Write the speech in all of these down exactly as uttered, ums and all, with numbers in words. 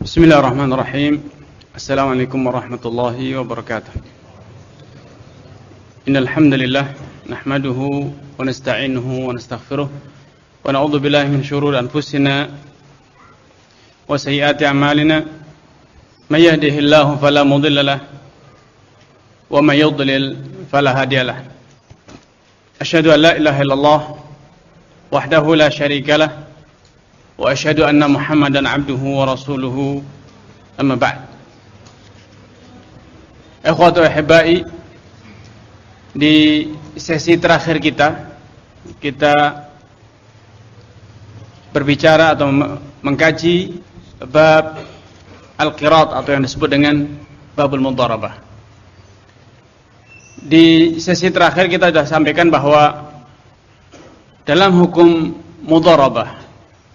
Bismillahirrahmanirrahim. Assalamualaikum warahmatullahi wabarakatuh. Innal hamdalillah nahmaduhu wa nasta'inuhu wa nastaghfiruh wa na'udzu billahi min shururi anfusina wa sayyiati a'malina. May yahdihillahu fala mudilla lahu wa may yudlil fala hadiya lahu. Asyhadu an la ilaha illallah wahdahu la syarika lahu wa asyhadu anna Muhammadan abduhu wa rasuluhu, amma ba'd. Ikhwatu ahibbai, di sesi terakhir kita kita berbicara atau mengkaji bab al-qirat atau yang disebut dengan babul mudharabah. Di sesi terakhir kita sudah sampaikan bahwa dalam hukum mudharabah,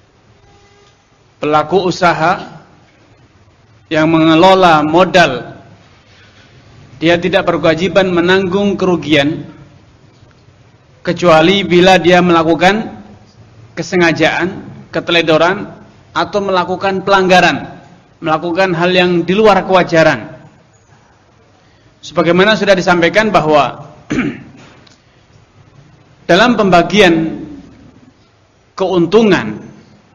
pelaku usaha yang mengelola modal, dia tidak berkewajiban menanggung kerugian kecuali bila dia melakukan kesengajaan, keteledoran, atau melakukan pelanggaran, melakukan hal yang di luar kewajaran. Sebagaimana sudah disampaikan bahwa dalam pembagian keuntungan,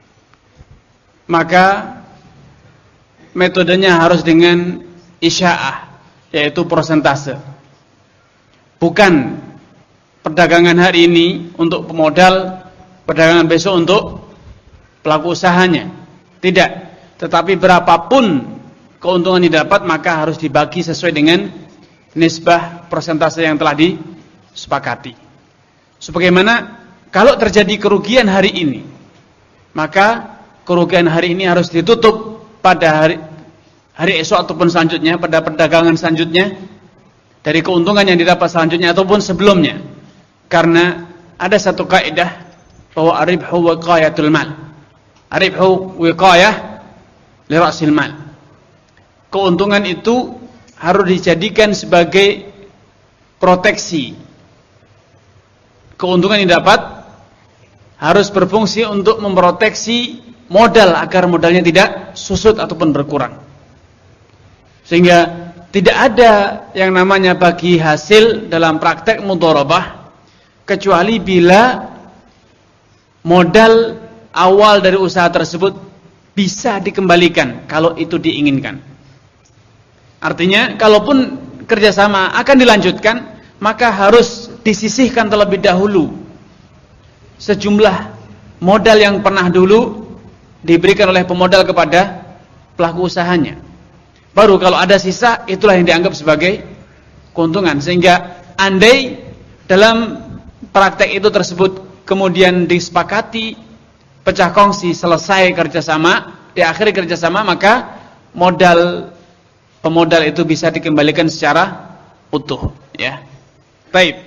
maka metodenya harus dengan isya'ah, yaitu persentase. Bukan perdagangan hari ini untuk pemodal, perdagangan besok untuk pelaku usahanya. Tidak. Tetapi berapapun keuntungan didapat, maka harus dibagi sesuai dengan nisbah persentase yang telah disepakati. Sebagaimana kalau terjadi kerugian hari ini, maka kerugian hari ini harus ditutup pada hari, hari esok ataupun selanjutnya, pada perdagangan selanjutnya, dari keuntungan yang didapat selanjutnya ataupun sebelumnya. Karena ada satu kaidah bahwa ar-ribhu wiqayatul mal. Ar-ribhu wiqayah li ra'sil mal. Keuntungan itu harus dijadikan sebagai proteksi. Keuntungan yang didapat harus berfungsi untuk memproteksi modal agar modalnya tidak susut ataupun berkurang. Sehingga tidak ada yang namanya bagi hasil dalam praktek mudharabah kecuali bila modal awal dari usaha tersebut bisa dikembalikan kalau itu diinginkan. Artinya kalaupun kerjasama akan dilanjutkan, maka harus disisihkan terlebih dahulu sejumlah modal yang pernah dulu diberikan oleh pemodal kepada pelaku usahanya. Baru kalau ada sisa, itulah yang dianggap sebagai keuntungan. Sehingga andai dalam praktek itu tersebut kemudian disepakati, pecah kongsi, selesai kerjasama, diakhiri kerjasama, maka modal pemodal itu bisa dikembalikan secara utuh. Ya, baik.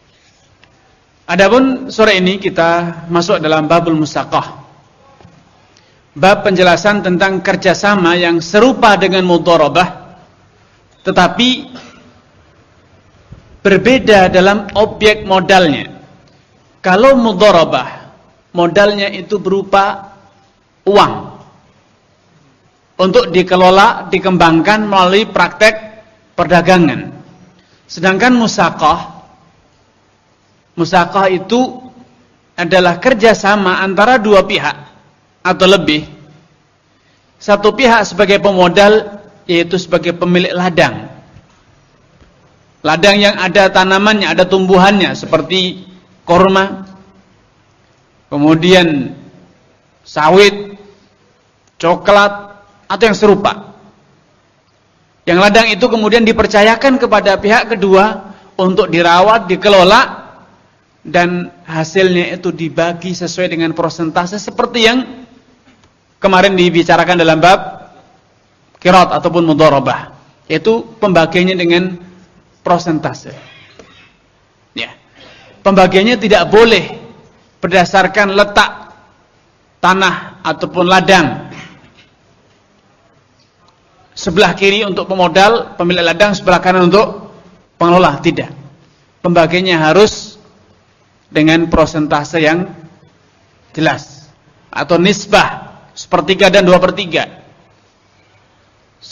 Adapun sore ini kita masuk dalam babul musaqah. Bab penjelasan tentang kerjasama yang serupa dengan mudharabah, tetapi berbeda dalam objek modalnya. Kalau mudharabah, modalnya itu berupa uang untuk dikelola, dikembangkan melalui praktek perdagangan. Sedangkan musaqah, musaqah itu adalah kerjasama antara dua pihak atau lebih. Satu pihak sebagai pemodal, yaitu sebagai pemilik ladang. Ladang yang ada tanamannya, ada tumbuhannya seperti korma, kemudian sawit, coklat, atau yang serupa. Yang ladang itu kemudian dipercayakan kepada pihak kedua untuk dirawat, dikelola, dan hasilnya itu dibagi sesuai dengan persentase seperti yang kemarin dibicarakan dalam bab qirat ataupun mudharabah, yaitu pembagiannya dengan persentase. Ya. Pembagiannya tidak boleh berdasarkan letak tanah ataupun ladang. Sebelah kiri untuk pemodal, pemilik ladang, sebelah kanan untuk pengelola, tidak. Pembagiannya harus dengan persentase yang jelas atau nisbah sepertiga dan dua per tiga.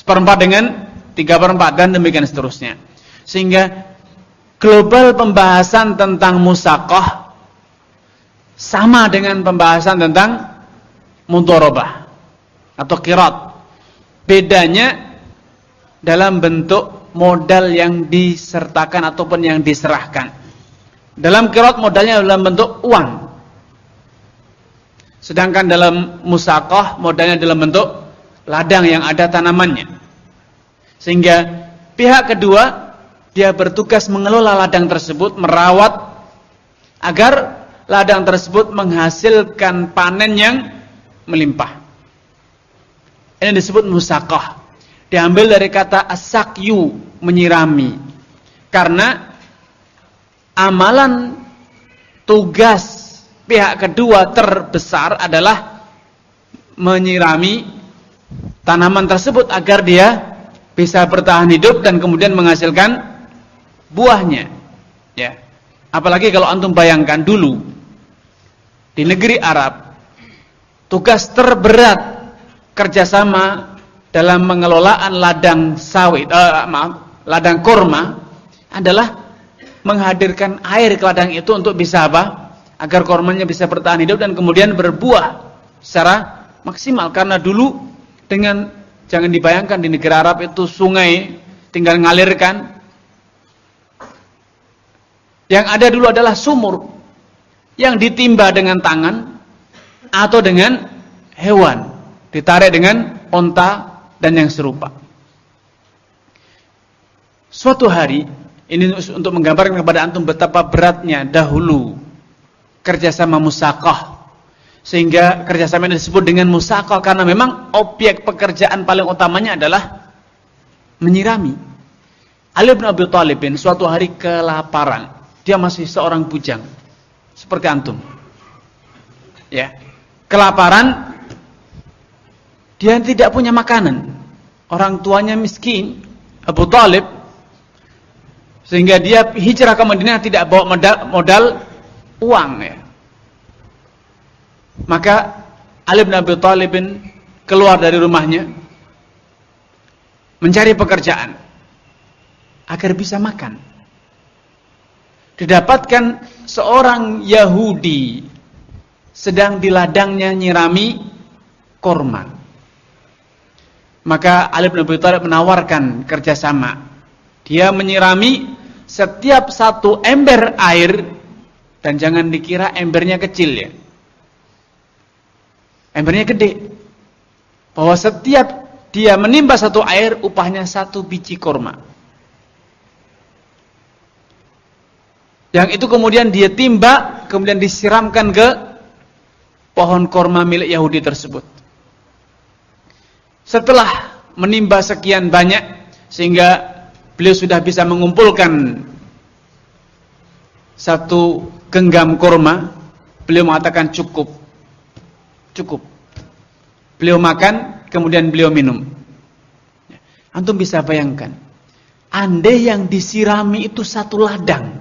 seperempat dengan tiga per empat dan demikian seterusnya. Sehingga global pembahasan tentang musaqah sama dengan pembahasan tentang mudharabah atau qirat. Bedanya dalam bentuk modal yang disertakan ataupun yang diserahkan. Dalam qirat modalnya dalam bentuk uang. Sedangkan dalam musaqah modalnya dalam bentuk ladang yang ada tanamannya. Sehingga pihak kedua dia bertugas mengelola ladang tersebut, merawat agar ladang tersebut menghasilkan panen yang melimpah. Ini disebut musaqah. Diambil dari kata as-saqyu, menyirami. Karena amalan tugas pihak kedua terbesar adalah menyirami tanaman tersebut agar dia bisa bertahan hidup dan kemudian menghasilkan buahnya. Ya. Apalagi kalau antum bayangkan dulu di negeri Arab, tugas terberat kerjasama dalam mengelolaan ladang sawit, uh, maaf, ladang kurma adalah menghadirkan air ke ladang itu untuk bisa apa? Agar kurmanya bisa bertahan hidup dan kemudian berbuah secara maksimal. Karena dulu dengan, jangan dibayangkan di negara Arab itu sungai tinggal ngalirkan. Yang ada dulu adalah sumur yang ditimba dengan tangan atau dengan hewan, ditarik dengan onta dan yang serupa. Suatu hari, ini untuk menggambarkan kepada antum betapa beratnya dahulu kerjasama musaqah, sehingga kerjasama ini disebut dengan musaqah karena memang objek pekerjaan paling utamanya adalah menyirami. Ali bin Abi Thalib suatu hari kelaparan. Dia masih seorang bujang seperti antum. Ya, kelaparan, dia tidak punya makanan. Orang tuanya miskin, Abu Thalib, sehingga dia hijrah ke Madinah tidak bawa modal, modal uang ya. Maka Ali bin Abi Thalib keluar dari rumahnya mencari pekerjaan agar bisa makan. Didapatkan seorang Yahudi sedang di ladangnya nyirami kurma. Maka Ali bin Abi Thalib menawarkan kerjasama. Dia menyirami setiap satu ember air, dan jangan dikira embernya kecil ya. Embernya gede. Bahwa setiap dia menimba satu air, upahnya satu biji kurma. Yang itu kemudian dia timba, kemudian disiramkan ke pohon kurma milik Yahudi tersebut. Setelah menimba sekian banyak, sehingga beliau sudah bisa mengumpulkan satu genggam kurma, beliau mengatakan cukup. Cukup. Beliau makan, kemudian beliau minum. Antum bisa bayangkan, andai yang disirami itu satu ladang,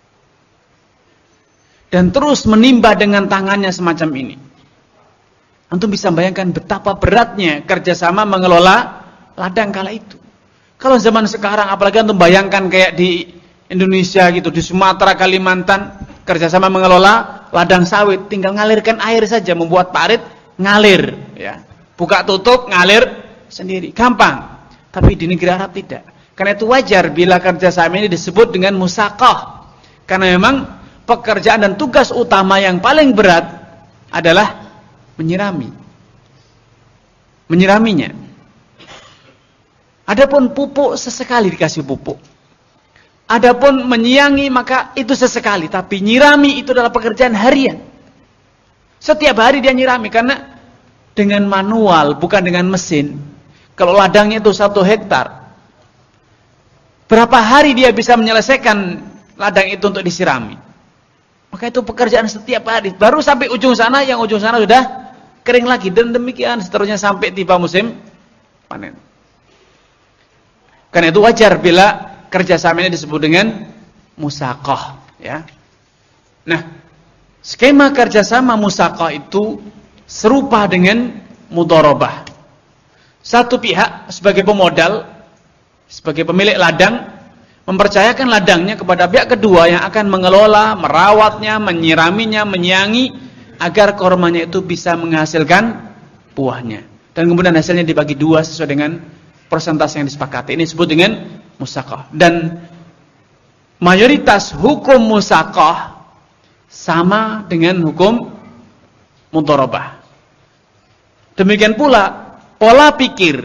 dan terus menimba dengan tangannya semacam ini, antum bisa bayangkan betapa beratnya kerjasama mengelola ladang kala itu. Kalau zaman sekarang, apalagi antum bayangkan kayak di Indonesia gitu, di Sumatera, Kalimantan, kerjasama mengelola ladang sawit, tinggal ngalirkan air saja, membuat parit, ngalir, ya, buka tutup, ngalir sendiri, gampang. Tapi di negeri Arab tidak. Karena itu wajar bila kerjasama ini disebut dengan musaqah, karena memang pekerjaan dan tugas utama yang paling berat adalah menyirami, menyiraminya. Adapun pupuk, sesekali dikasih pupuk. Adapun menyiangi, maka itu sesekali. Tapi nyirami itu adalah pekerjaan harian. Setiap hari dia nyirami, karena dengan manual, bukan dengan mesin. Kalau ladangnya itu satu hektar, berapa hari dia bisa menyelesaikan ladang itu untuk disirami? Maka itu pekerjaan setiap hari. Baru sampai ujung sana, yang ujung sana sudah kering lagi. Dan demikian seterusnya sampai tiba musim panen. Karena itu wajar bila kerjasama ini disebut dengan musaqah. Ya. Nah, skema kerjasama musaqah itu serupa dengan mudharabah. Satu pihak sebagai pemodal, sebagai pemilik ladang, mempercayakan ladangnya kepada pihak kedua yang akan mengelola, merawatnya, menyiraminya, menyiangi agar kormanya itu bisa menghasilkan buahnya. Dan kemudian hasilnya dibagi dua sesuai dengan persentase yang disepakati. Ini disebut dengan musaqah. Dan mayoritas hukum musaqah sama dengan hukum mudharabah. Demikian pula pola pikir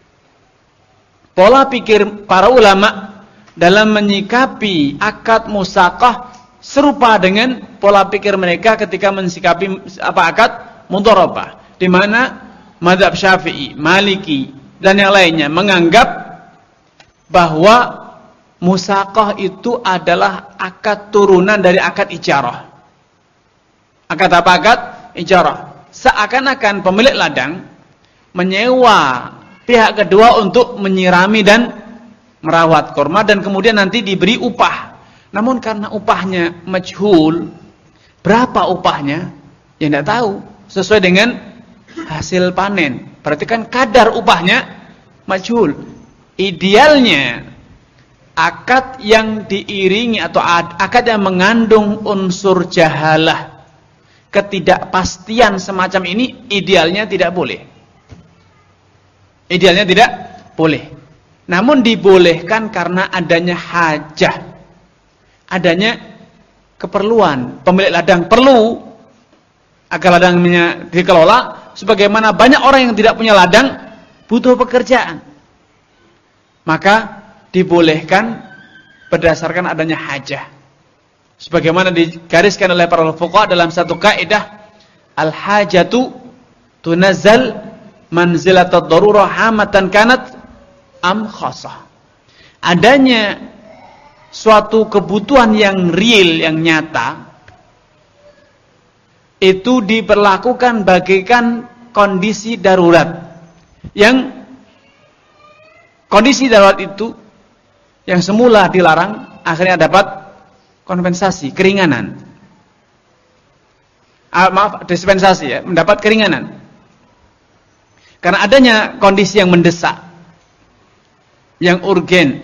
pola pikir para ulama dalam menyikapi akad musaqah serupa dengan pola pikir mereka ketika mensikapi apa akad mudharabah, di mana mazhab Syafi'i, Maliki dan yang lainnya menganggap bahwa musaqah itu adalah akad turunan dari akad ijarah. Akad apa? Akad ijarah. Seakan-akan pemilik ladang menyewa pihak kedua untuk menyirami dan merawat korma dan kemudian nanti diberi upah. Namun karena upahnya majhul, berapa upahnya? Ya tidak tahu. Sesuai dengan hasil panen. Berarti kan kadar upahnya majhul. Idealnya akad yang diiringi atau akad yang mengandung unsur jahalah, ketidakpastian semacam ini idealnya tidak boleh. Idealnya tidak boleh. Namun dibolehkan karena adanya hajah, adanya keperluan. Pemilik ladang perlu agar ladangnya dikelola, sebagaimana banyak orang yang tidak punya ladang butuh pekerjaan. Maka dibolehkan berdasarkan adanya hajah. Sebagaimana digariskan oleh para fuqaha dalam satu kaidah, al-hajatu tunazzal manzilatad darurah hamatan kanat am khasah. Adanya suatu kebutuhan yang real, yang nyata, itu diperlakukan bagaikan kondisi darurat. Yang kondisi darurat itu yang semula dilarang akhirnya dapat kompensasi, keringanan. Ah, maaf, dispensasi ya, mendapat keringanan. Karena adanya kondisi yang mendesak, yang urgen,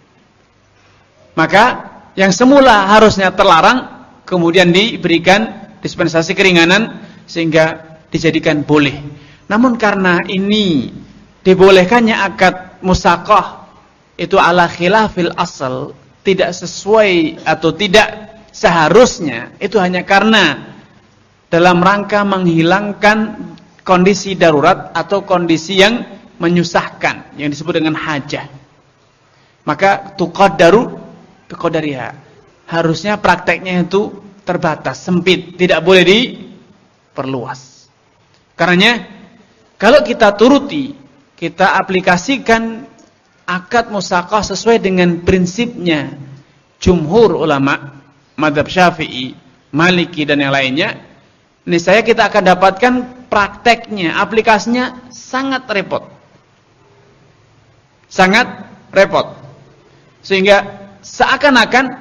maka yang semula harusnya terlarang kemudian diberikan dispensasi keringanan sehingga dijadikan boleh. Namun karena ini dibolehkannya akad musaqah itu ala khilafil asal, tidak sesuai atau tidak seharusnya, itu hanya karena dalam rangka menghilangkan kondisi darurat atau kondisi yang menyusahkan yang disebut dengan hajah. Maka tuqaddaru biqadariha. Harusnya prakteknya itu terbatas, sempit, tidak boleh diperluas. Karenanya kalau kita turuti, kita aplikasikan akad musaqah sesuai dengan prinsipnya jumhur ulama mazhab Syafi'i, Maliki dan yang lainnya, niscaya kita akan dapatkan prakteknya, aplikasinya sangat repot. Sangat repot. Sehingga seakan-akan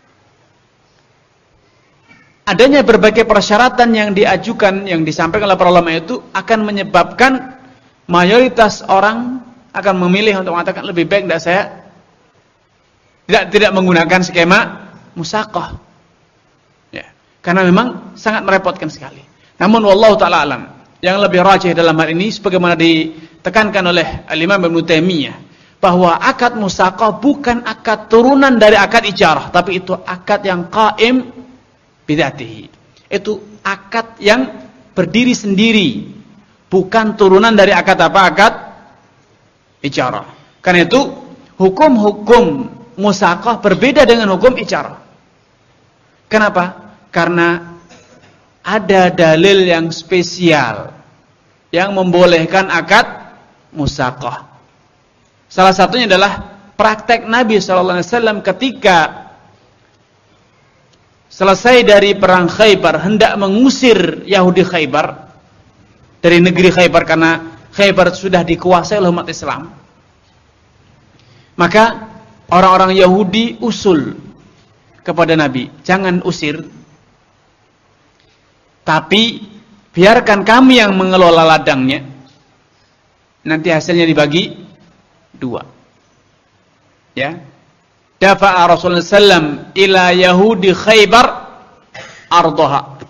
adanya berbagai persyaratan yang diajukan, yang disampaikan oleh para ulama itu akan menyebabkan mayoritas orang akan memilih untuk mengatakan lebih baik tidak saya tidak tidak menggunakan skema musaqah. Ya, karena memang sangat merepotkan sekali. Namun wallahu taala alam, yang lebih rajih dalam hal ini sebagaimana ditekankan oleh Al-Imam Ibnu Taimiyah, bahwa akad musaqah bukan akad turunan dari akad ijarah, tapi itu akad yang qaim bidzatihi. Itu akad yang berdiri sendiri, bukan turunan dari akad apa? Akad ijarah. Karena itu hukum-hukum musaqah berbeda dengan hukum ijarah. Kenapa? Karena ada dalil yang spesial yang membolehkan akad musaqah. Salah satunya adalah praktek Nabi shallallahu alaihi wasallam ketika selesai dari perang Khaybar, hendak mengusir Yahudi Khaybar dari negeri Khaybar karena Khaybar sudah dikuasai oleh umat Islam. Maka orang-orang Yahudi usul kepada Nabi, jangan usir, tapi biarkan kami yang mengelola ladangnya. nanti hasilnya dibagi dua. Ya. Dafa'a Rasulullah sallallahu alaihi wasallam ila Yahudi Khaybar ardaha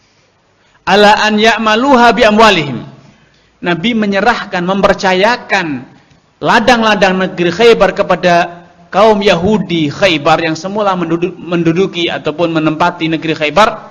ala an ya'maluha bi amwalihim. Nabi menyerahkan, mempercayakan ladang-ladang negeri Khaybar kepada kaum Yahudi Khaybar yang semula menduduki ataupun menempati negeri Khaybar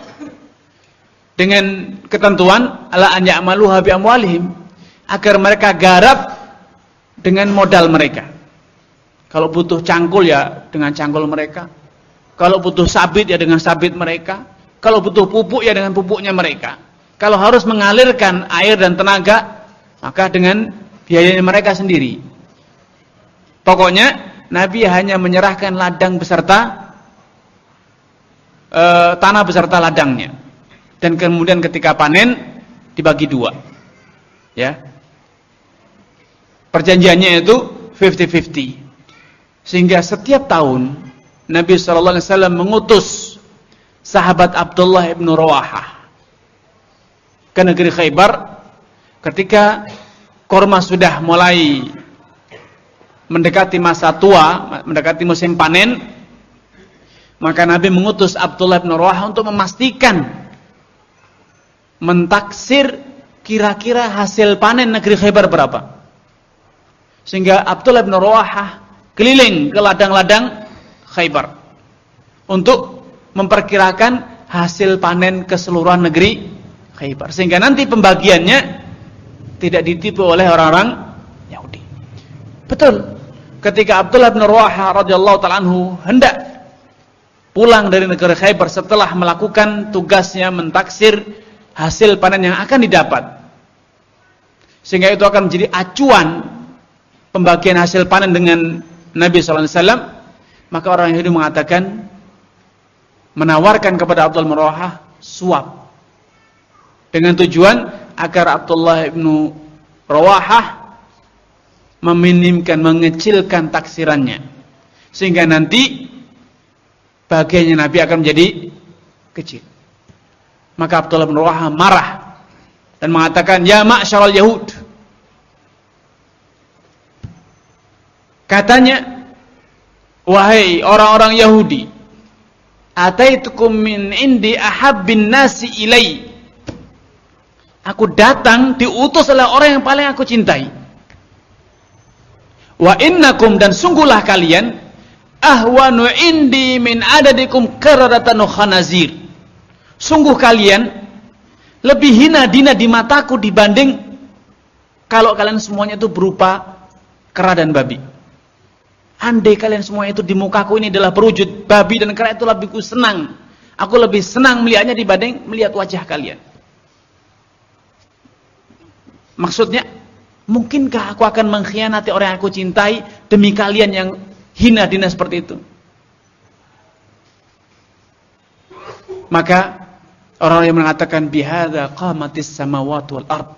dengan ketentuan ala an ya'maluha bi amwalihim, agar mereka garap dengan modal mereka. Kalau butuh cangkul ya dengan cangkul mereka. Kalau butuh sabit ya dengan sabit mereka. Kalau butuh pupuk ya dengan pupuknya mereka. Kalau harus mengalirkan air dan tenaga, maka dengan biayanya mereka sendiri. Pokoknya Nabi hanya menyerahkan ladang beserta e, tanah beserta ladangnya. Dan kemudian ketika panen dibagi dua. Ya. Perjanjiannya itu lima puluh lima puluh. Sehingga setiap tahun Nabi shallallahu alaihi wasallam mengutus sahabat Abdullah ibn Rawahah ke negeri Khaybar ketika korma sudah mulai mendekati masa tua, mendekati musim panen. Maka Nabi mengutus Abdullah ibn Rawahah untuk memastikan, mentaksir kira-kira hasil panen negeri Khaybar berapa. Sehingga Abdullah ibn Rawahah keliling ke ladang-ladang Khaybar untuk memperkirakan hasil panen keseluruhan negeri Khaybar, sehingga nanti pembagiannya tidak ditipu oleh orang-orang Yahudi. Betul, ketika Abdullah bin Rawahah radhiyallahu ta'ala anhu hendak pulang dari negeri Khaybar setelah melakukan tugasnya mentaksir hasil panen yang akan didapat, sehingga itu akan menjadi acuan pembagian hasil panen dengan Nabi shallallahu alaihi wasallam, maka orang Yahudi mengatakan, menawarkan kepada Abdullah bin Rawahah suap dengan tujuan agar Abdullah bin Rawahah meminimkan, mengecilkan taksirannya, sehingga nanti bagiannya Nabi akan menjadi kecil. Maka Abdullah bin Rawahah marah dan mengatakan, ya ma'syaral Yahud, katanya, wahai orang-orang Yahudi, ataitukum min indi ahabbin nasi ilai, aku datang diutus oleh orang yang paling aku cintai. Wa innakum, dan sungguhlah kalian, ahwanu indi min adadikum karadatan khanazir, sungguh kalian lebih hina dina di mataku dibanding kalau kalian semuanya itu berupa kera dan babi. Andai kalian semua itu di mukaku ini adalah berwujud babi dan kera, itu lebih ku senang. Aku lebih senang melihatnya dibanding melihat wajah kalian. Maksudnya, mungkinkah aku akan mengkhianati orang yang aku cintai demi kalian yang hina dina seperti itu? Maka orang yang mengatakan bihadza qamatis samawati wal ard.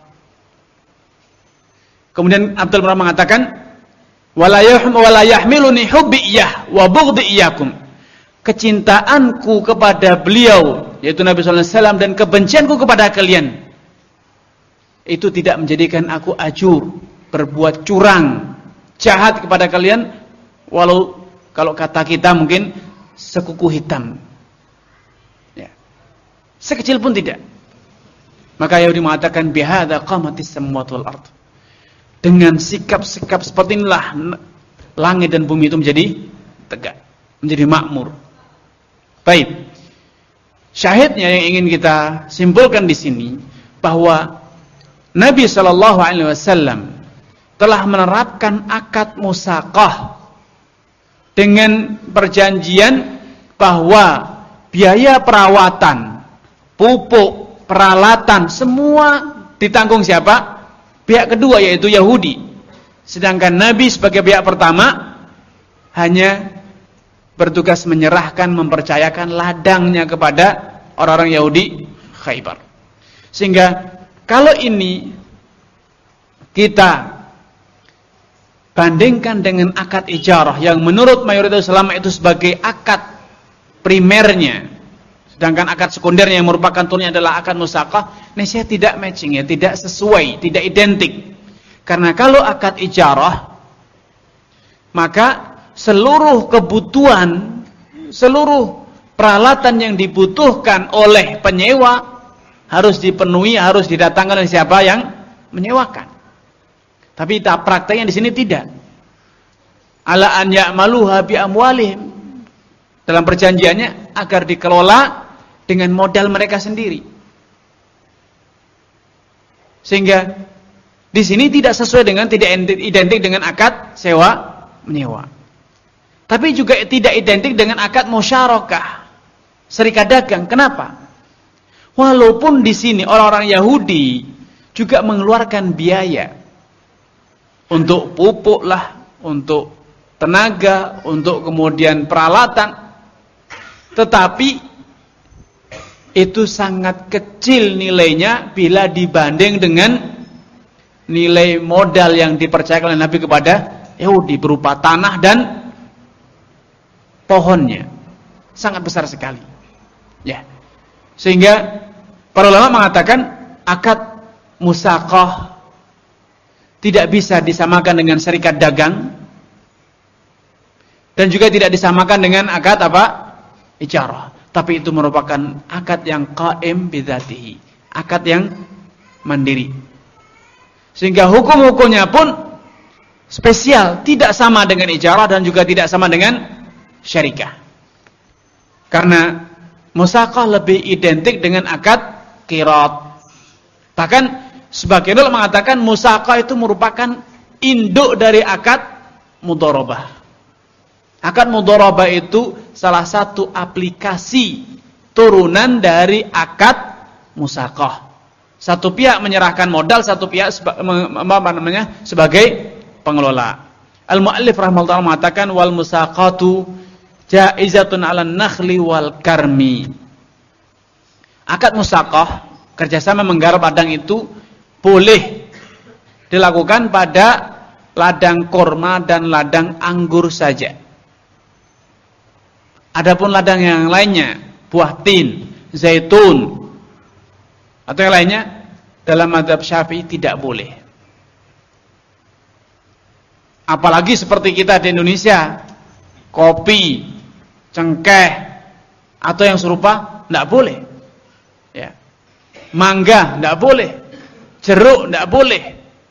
Kemudian Abdul Rahman mengatakan, wala yahmiluni hubbi iyyah wa bughdhi iyyakum, kecintaanku kepada beliau yaitu Nabi sallallahu alaihi wasallam dan kebencianku kepada kalian itu tidak menjadikan aku ajur, berbuat curang, jahat kepada kalian, walau kalau kata kita mungkin sekuku hitam ya, sekecil pun tidak. Maka Yahudi mengatakan bihadza qamatis samawati wal ard, dengan sikap-sikap seperti inilah langit dan bumi itu menjadi tegak, menjadi makmur. Baik. Syahidnya yang ingin kita simpulkan di sini bahwa Nabi shallallahu alaihi wasallam telah menerapkan akad musaqah dengan perjanjian bahwa biaya perawatan, pupuk, peralatan semua ditanggung siapa? Pihak kedua, yaitu Yahudi. Sedangkan Nabi sebagai pihak pertama hanya bertugas menyerahkan, mempercayakan ladangnya kepada orang-orang Yahudi Khaybar. Sehingga kalau ini kita bandingkan dengan akad ijarah yang menurut mayoritas ulama itu sebagai akad primernya, sedangkan akad sekundernya yang merupakan turunnya adalah akad musaqah, ini saya tidak matching ya, tidak sesuai, tidak identik. Karena kalau akad ijarah, maka seluruh kebutuhan, seluruh peralatan yang dibutuhkan oleh penyewa harus dipenuhi, harus didatangkan oleh siapa yang menyewakan. Tapi tak prakteknya di sini tidak. Ala an ya'maluha bi amwalihim. Dalam perjanjiannya agar dikelola dengan modal mereka sendiri. Sehingga di sini tidak sesuai dengan, tidak identik dengan akad sewa menyewa. Tapi juga tidak identik dengan akad musyarakah, serikat dagang. Kenapa? Walaupun di sini orang-orang Yahudi juga mengeluarkan biaya untuk pupuk lah, untuk tenaga, untuk kemudian peralatan. Tetapi itu sangat kecil nilainya bila dibanding dengan nilai modal yang dipercayakan oleh Nabi kepada Yahudi berupa tanah dan pohonnya. Sangat besar sekali. Ya. Sehingga para ulama mengatakan akad musaqah tidak bisa disamakan dengan serikat dagang dan juga tidak disamakan dengan akad apa? Ijarah. Tapi itu merupakan akad yang qaim bidzatihi, akad yang mandiri. Sehingga hukum-hukumnya pun spesial, tidak sama dengan ijarah dan juga tidak sama dengan syarikah. Karena musaqah lebih identik dengan akad qirat. Bahkan sebagian ulama mengatakan musaqah itu merupakan induk dari akad mudharabah. Akad mudharabah itu salah satu aplikasi turunan dari akad musaqah. Satu pihak menyerahkan modal, satu pihak seba, apa namanya, sebagai pengelola. Al-Mu'allif rahimahullah mengatakan wal musaqatu jaizatun 'alan nakhli wal karmi. Akad musaqah, kerjasama menggarap ladang itu boleh dilakukan pada ladang korma dan ladang anggur saja. Adapun ladang yang lainnya, buah tin, zaitun, atau yang lainnya, dalam mazhab Syafi'i tidak boleh. Apalagi seperti kita di Indonesia, kopi, cengkeh, atau yang serupa, tidak boleh. Ya. Mangga, tidak boleh. Jeruk, tidak boleh.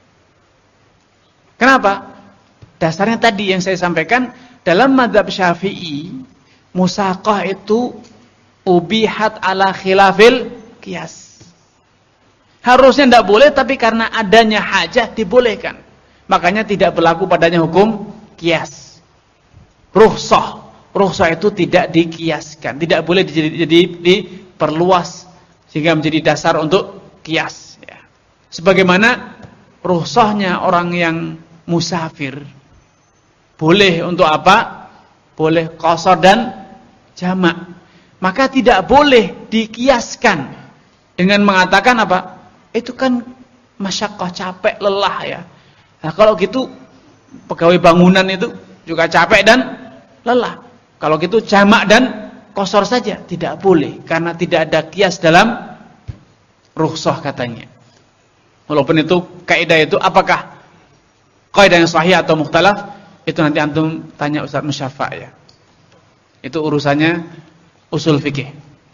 Kenapa? Dasarnya tadi yang saya sampaikan, dalam mazhab Syafi'i, musaqah itu ubihat ala khilafil qiyas. Harusnya tidak boleh, tapi karena adanya hajah dibolehkan. Makanya tidak berlaku padanya hukum qiyas. Rukhsah, rukhsah itu tidak dikiaskan, tidak boleh jadi, jadi diperluas sehingga menjadi dasar untuk qiyas. Ya. Sebagaimana rukhsahnya orang yang musafir, boleh untuk apa? Boleh qasar dan jamak. Maka tidak boleh dikiaskan dengan mengatakan apa? Itu kan masyaqqah, capek, lelah ya. Nah, kalau gitu pegawai bangunan itu juga capek dan lelah. Kalau gitu jamak dan qasar saja tidak boleh karena tidak ada kias dalam rukhsah katanya. Walaupun itu kaidah itu apakah kaidah yang sahih atau mukhtalaf? Itu nanti antum tanya Ustaz Musyafa' ya. Itu urusannya usul fikih.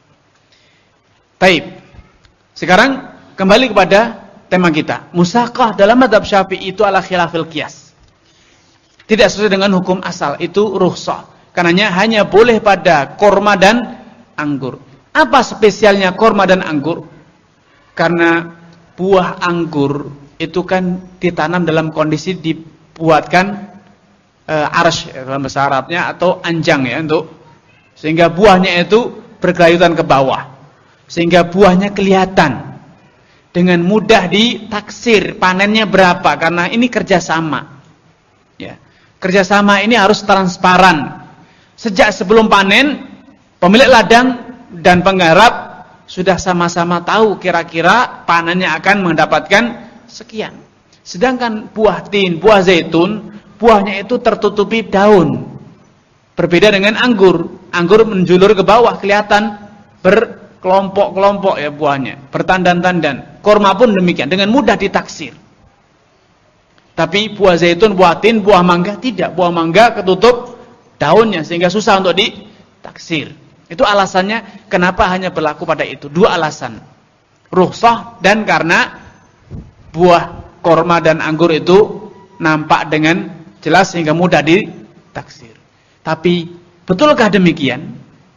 Taib. Sekarang kembali kepada tema kita. Musaqah dalam mazhab Syafi'i itu ala khilafil qiyas. Tidak sesuai dengan hukum asal, itu rukhsah. Karenanya hanya boleh pada korma dan anggur. Apa spesialnya korma dan anggur? Karena buah anggur itu kan ditanam dalam kondisi dibuatkan Uh, arsh dalam bahasa Arabnya atau anjang ya, untuk sehingga buahnya itu bergelayutan ke bawah sehingga buahnya kelihatan dengan mudah ditaksir panennya berapa, karena ini kerjasama ya. Kerjasama ini harus transparan. Sejak sebelum panen pemilik ladang dan penggarap sudah sama-sama tahu kira-kira panennya akan mendapatkan sekian. Sedangkan buah tin, buah zaitun, buahnya itu tertutupi daun. Berbeda dengan anggur. Anggur menjulur ke bawah, kelihatan berkelompok-kelompok ya buahnya, bertandan-tandan. Korma pun demikian, dengan mudah ditaksir. Tapi buah zaitun, buah tin, buah mangga tidak. Buah mangga ketutup daunnya sehingga susah untuk ditaksir. Itu alasannya kenapa hanya berlaku pada itu. Dua alasan. Rukhsah dan karena buah korma dan anggur itu nampak dengan jelas sehingga mudah ditaksir. Tapi betulkah demikian?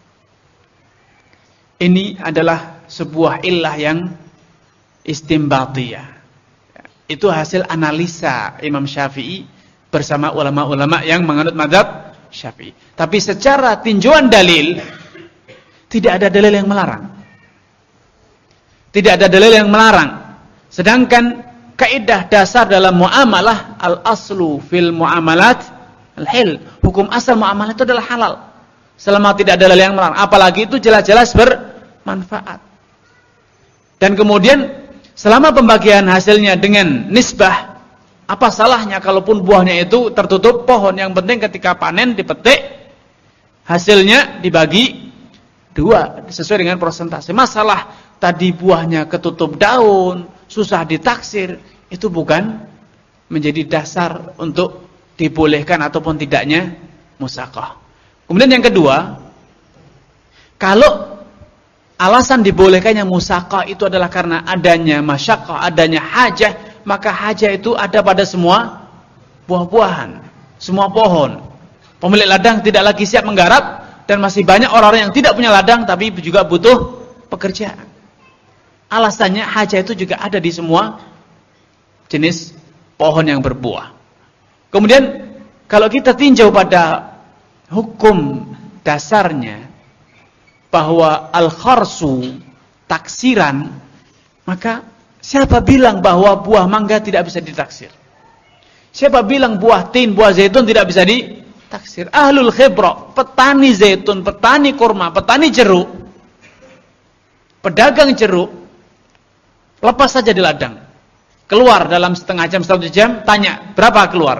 Ini adalah sebuah illah yang istimbatiyah. Itu hasil analisa Imam Syafi'i bersama ulama-ulama yang menganut mazhab Syafi'i. Tapi secara tinjauan dalil, tidak ada dalil yang melarang. Tidak ada dalil yang melarang. Sedangkan kaidah dasar dalam muamalah, al-aslu fil muamalat al-hil. Hukum asal muamalah itu adalah halal. Selama tidak ada dalil yang melarang. Apalagi itu jelas-jelas bermanfaat. Dan kemudian selama pembagian hasilnya dengan nisbah, apa salahnya kalaupun buahnya itu tertutup pohon? Yang penting ketika panen dipetik, hasilnya dibagi dua sesuai dengan persentase. Masalah tadi buahnya ketutup daun, susah ditaksir, itu bukan menjadi dasar untuk dibolehkan ataupun tidaknya musaqah. Kemudian yang kedua, kalau alasan dibolehkannya musaqah itu adalah karena adanya masyaqqah, adanya hajah, maka hajah itu ada pada semua buah-buahan, semua pohon. Pemilik ladang tidak lagi siap menggarap dan masih banyak orang-orang yang tidak punya ladang tapi juga butuh pekerjaan. Alasannya hajah itu juga ada di semua jenis pohon yang berbuah. Kemudian kalau kita tinjau pada hukum dasarnya bahwa al-kharsu taksiran, maka siapa bilang bahwa buah mangga tidak bisa ditaksir? Siapa bilang buah tin, buah zaitun tidak bisa ditaksir? Ahlul khibrah, petani zaitun, petani kurma, petani jeruk, pedagang jeruk, lepas saja di ladang, keluar dalam setengah jam, satu jam, tanya berapa keluar?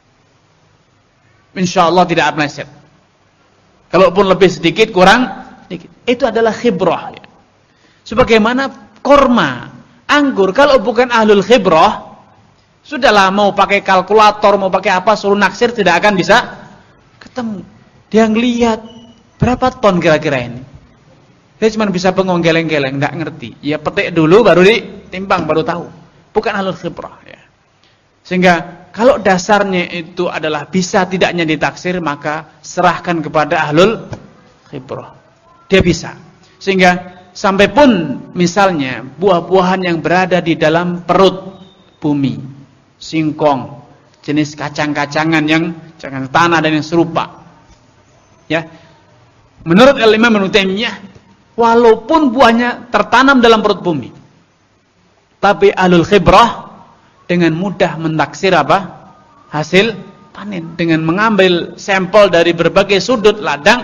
Insya Allah tidak meleset. Kalaupun lebih sedikit, kurang sedikit. Itu adalah khibrah. Ya. Sebagaimana kurma, anggur, kalau bukan ahlul khibrah, sudahlah mau pakai kalkulator, mau pakai apa, suruh naksir tidak akan bisa ketemu. Dia ngelihat berapa ton kira-kira ini. Dia cuma bisa bengong geleng-geleng, enggak ngerti. Ya petik dulu baru ditimbang, baru tahu. Bukan ahlul khibrah. Ya. Sehingga kalau dasarnya itu adalah bisa tidaknya ditaksir, maka serahkan kepada ahlul khibrah. Dia bisa. Sehingga sampai pun misalnya buah-buahan yang berada di dalam perut bumi, singkong, jenis kacang-kacangan yang jangan tanah dan yang serupa. Ya. Menurut Imam Ibnu Taimiyah, walaupun buahnya tertanam dalam perut bumi, tapi ahlul khibrah dengan mudah mentaksir apa? Hasil panen dengan mengambil sampel dari berbagai sudut ladang,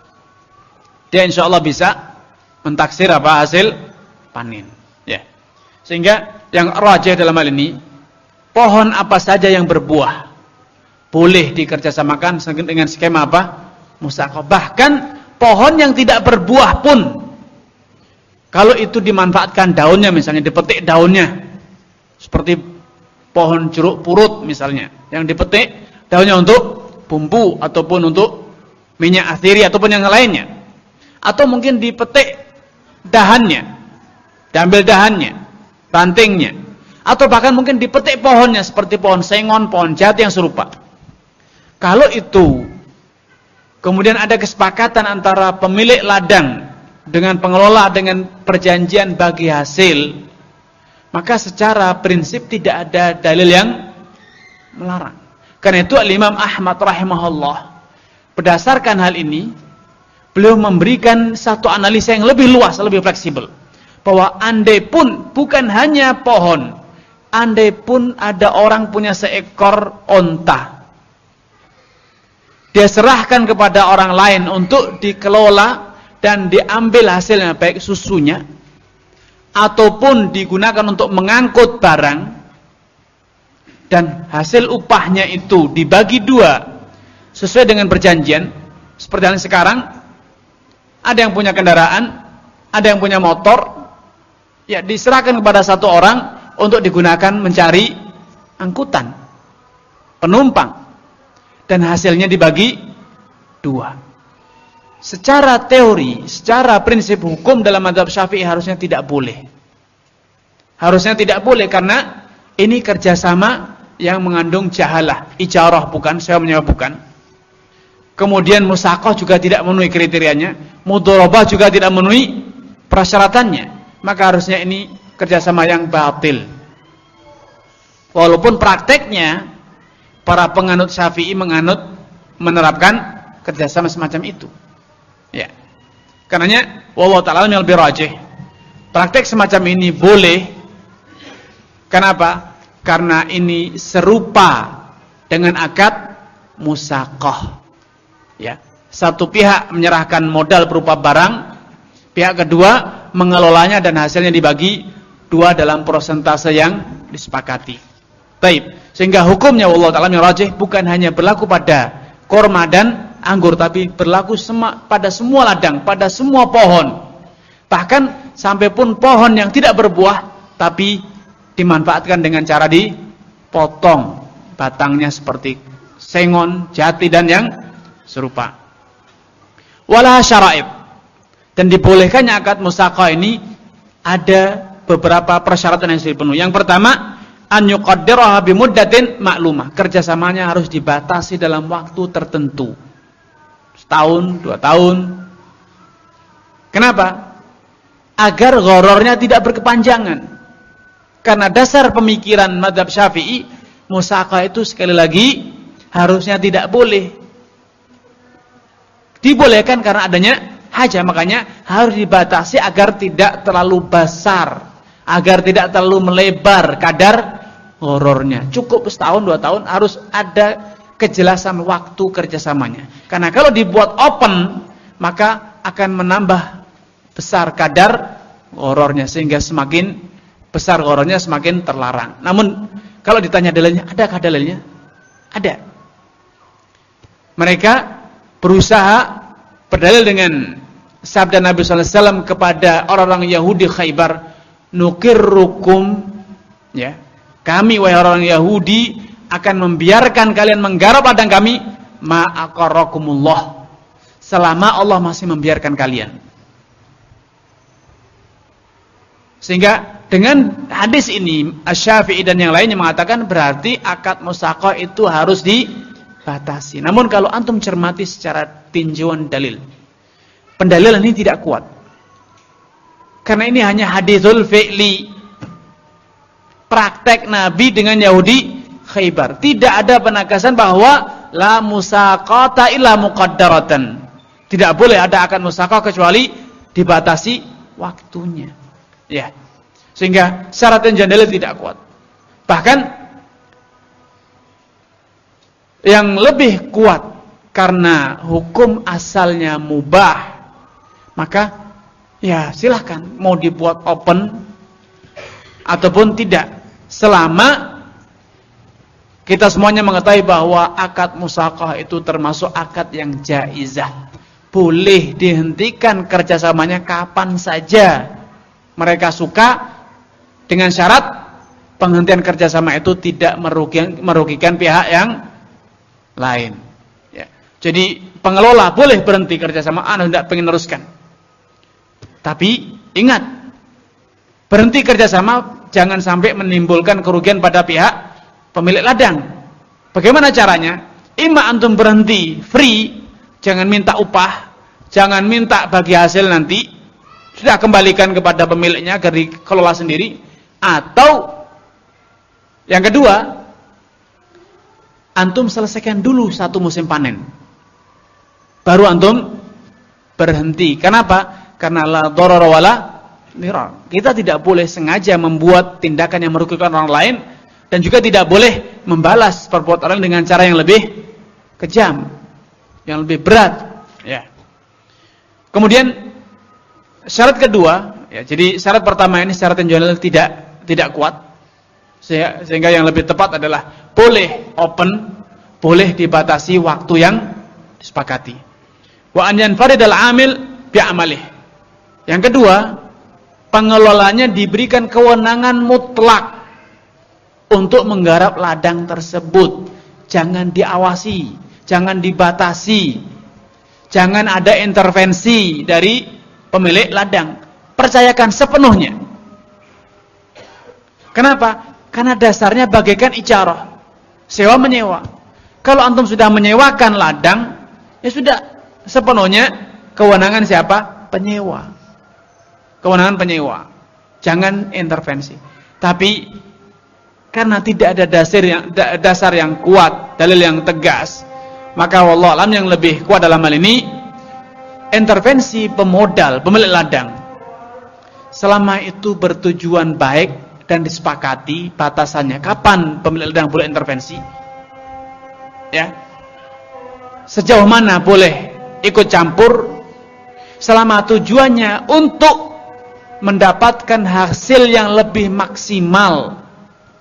dia insya Allah bisa mentaksir apa? Hasil panen. Ya. Sehingga yang rajih dalam hal ini, pohon apa saja yang berbuah boleh dikerjasamakan dengan skema apa? Musaqah. Bahkan pohon yang tidak berbuah pun, kalau itu dimanfaatkan daunnya, misalnya dipetik daunnya, seperti pohon jeruk purut misalnya, yang dipetik daunnya untuk bumbu ataupun untuk minyak atsiri ataupun yang lainnya, atau mungkin dipetik dahannya, diambil dahannya, rantingnya, atau bahkan mungkin dipetik pohonnya seperti pohon sengon, pohon jati yang serupa. Kalau itu kemudian ada kesepakatan antara pemilik ladang dengan pengelola dengan perjanjian bagi hasil, maka secara prinsip tidak ada dalil yang melarang. Karena itu Imam Ahmad rahimahullah, berdasarkan hal ini, beliau memberikan satu analisa yang lebih luas, lebih fleksibel. Bahwa andai pun bukan hanya pohon, andai pun ada orang punya seekor onta, dia serahkan kepada orang lain untuk dikelola dan diambil hasilnya, baik susunya ataupun digunakan untuk mengangkut barang, dan hasil upahnya itu dibagi dua sesuai dengan perjanjian. Seperti yang sekarang, ada yang punya kendaraan, ada yang punya motor, ya diserahkan kepada satu orang untuk digunakan mencari angkutan. penumpang, dan hasilnya dibagi dua. Secara teori, secara prinsip hukum dalam mazhab Syafi'i harusnya tidak boleh. Harusnya tidak boleh karena ini kerjasama yang mengandung jahalah, ijarah bukan, sewa menyewa bukan. Kemudian musaqah juga tidak memenuhi kriterianya, mudharabah juga tidak memenuhi persyaratannya. Maka harusnya ini kerjasama yang batil. Walaupun prakteknya para penganut Syafi'i menganut menerapkan kerjasama semacam itu. Ya. Karenanya wallahu ta'ala alam lebih rajih. Praktek semacam ini boleh. Kenapa? Karena ini serupa dengan akad musaqah. Ya. Satu pihak menyerahkan modal berupa barang, pihak kedua mengelolanya dan hasilnya dibagi dua dalam persentase yang disepakati. Baik, sehingga hukumnya wallahu ta'ala yang rajih bukan hanya berlaku pada korma dan anggur, tapi berlaku sema, pada semua ladang, pada semua pohon. Bahkan sampai pun pohon yang tidak berbuah tapi dimanfaatkan dengan cara dipotong batangnya seperti sengon, jati dan yang serupa. Wala syara'ib. Dan dibolehkannya akad musaqah ini ada beberapa persyaratan yang harus dipenuhi. Yang pertama, an yuqaddiraha bimuddatin maklumah. Kerjasamanya harus dibatasi dalam waktu tertentu. Setahun, dua tahun. Kenapa? Agar ghorornya tidak berkepanjangan. Karena dasar pemikiran mazhab Syafi'i, musaqah itu sekali lagi harusnya tidak boleh. Dibolehkan karena adanya hajah, makanya harus dibatasi agar tidak terlalu besar, agar tidak terlalu melebar kadar ghorornya. Cukup setahun, dua tahun, harus ada kejelasan waktu kerjasamanya. Karena kalau dibuat open, maka akan menambah besar kadar ghorornya, sehingga semakin besar ghorornya semakin terlarang. Namun kalau ditanya dalilnya, adakah dalilnya? Ada. Mereka berusaha berdalil dengan sabda Nabi sallallahu alaihi wasallam kepada orang-orang Yahudi Khaybar, nukirrukum, ya, kami wahai orang Yahudi akan membiarkan kalian menggarap ladang kami ma'aqarrakumullah, selama Allah masih membiarkan kalian. Sehingga dengan hadis ini Asy-Syafi'i dan yang lainnya mengatakan berarti akad musaqah itu harus dibatasi. Namun kalau antum cermati secara tinjauan dalil, pendalilan ini tidak kuat. Karena ini hanya hadithul fi'li, praktek Nabi dengan Yahudi Khaybar. Tidak ada penegasan bahwa la musaqata illa muqaddaratan. Tidak boleh ada akad musaqah kecuali dibatasi waktunya. Ya. Sehingga syarat yang dalil tidak kuat. Bahkan yang lebih kuat karena hukum asalnya mubah, maka ya silahkan mau dibuat open ataupun tidak, selama kita semuanya mengetahui bahwa akad musaqah itu termasuk akad yang jaizah. Boleh dihentikan kerjasamanya kapan saja mereka suka, dengan syarat penghentian kerjasama itu tidak merugikan, merugikan pihak yang lain. Ya. Jadi pengelola boleh berhenti kerjasama, anda tidak pengen teruskan. Tapi ingat, berhenti kerjasama jangan sampai menimbulkan kerugian pada pihak pemilik ladang. Bagaimana caranya? Ima antum berhenti free, jangan minta upah, jangan minta bagi hasil nanti, sudah kembalikan kepada pemiliknya agar dikelola sendiri. Atau yang kedua, antum selesaikan dulu satu musim panen, baru antum berhenti. Kenapa? Karena la dharar wala dhirar. Kita tidak boleh sengaja membuat tindakan yang merugikan orang lain, dan juga tidak boleh membalas perbuatan orang dengan cara yang lebih kejam, yang lebih berat. Ya. Kemudian syarat kedua, ya, jadi syarat pertama ini syarat yang general tidak tidak kuat, sehingga yang lebih tepat adalah boleh open, boleh dibatasi waktu yang disepakati. Wa an yanfaridal amil bi amalih. Yang kedua, pengelolanya diberikan kewenangan mutlak untuk menggarap ladang tersebut. jangan diawasi, jangan dibatasi, jangan ada intervensi dari pemilik ladang. Percayakan sepenuhnya. Kenapa? Karena dasarnya bagaikan ijarah, sewa menyewa. Kalau antum sudah menyewakan ladang, ya sudah sepenuhnya kewenangan siapa? Penyewa. Kewenangan penyewa. Jangan intervensi. Tapi karena tidak ada dasar yang dasar yang kuat, dalil yang tegas, maka wallahu alam yang lebih kuat dalam hal ini intervensi pemodal, pemilik ladang. Selama itu bertujuan baik dan disepakati batasannya kapan pemilik ladang boleh intervensi, ya, sejauh mana boleh ikut campur, selama tujuannya untuk mendapatkan hasil yang lebih maksimal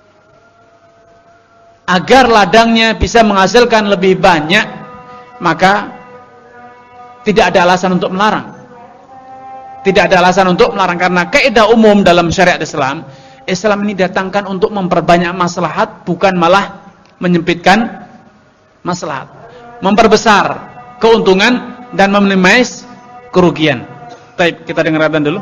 agar ladangnya bisa menghasilkan lebih banyak, maka tidak ada alasan untuk melarang. Tidak ada alasan untuk melarang, karena kaidah umum dalam syariat Islam, Islam ini datangkan untuk memperbanyak maslahat, bukan malah menyempitkan maslahat, memperbesar keuntungan dan meminimais kerugian. Baik, kita dengarkan dulu.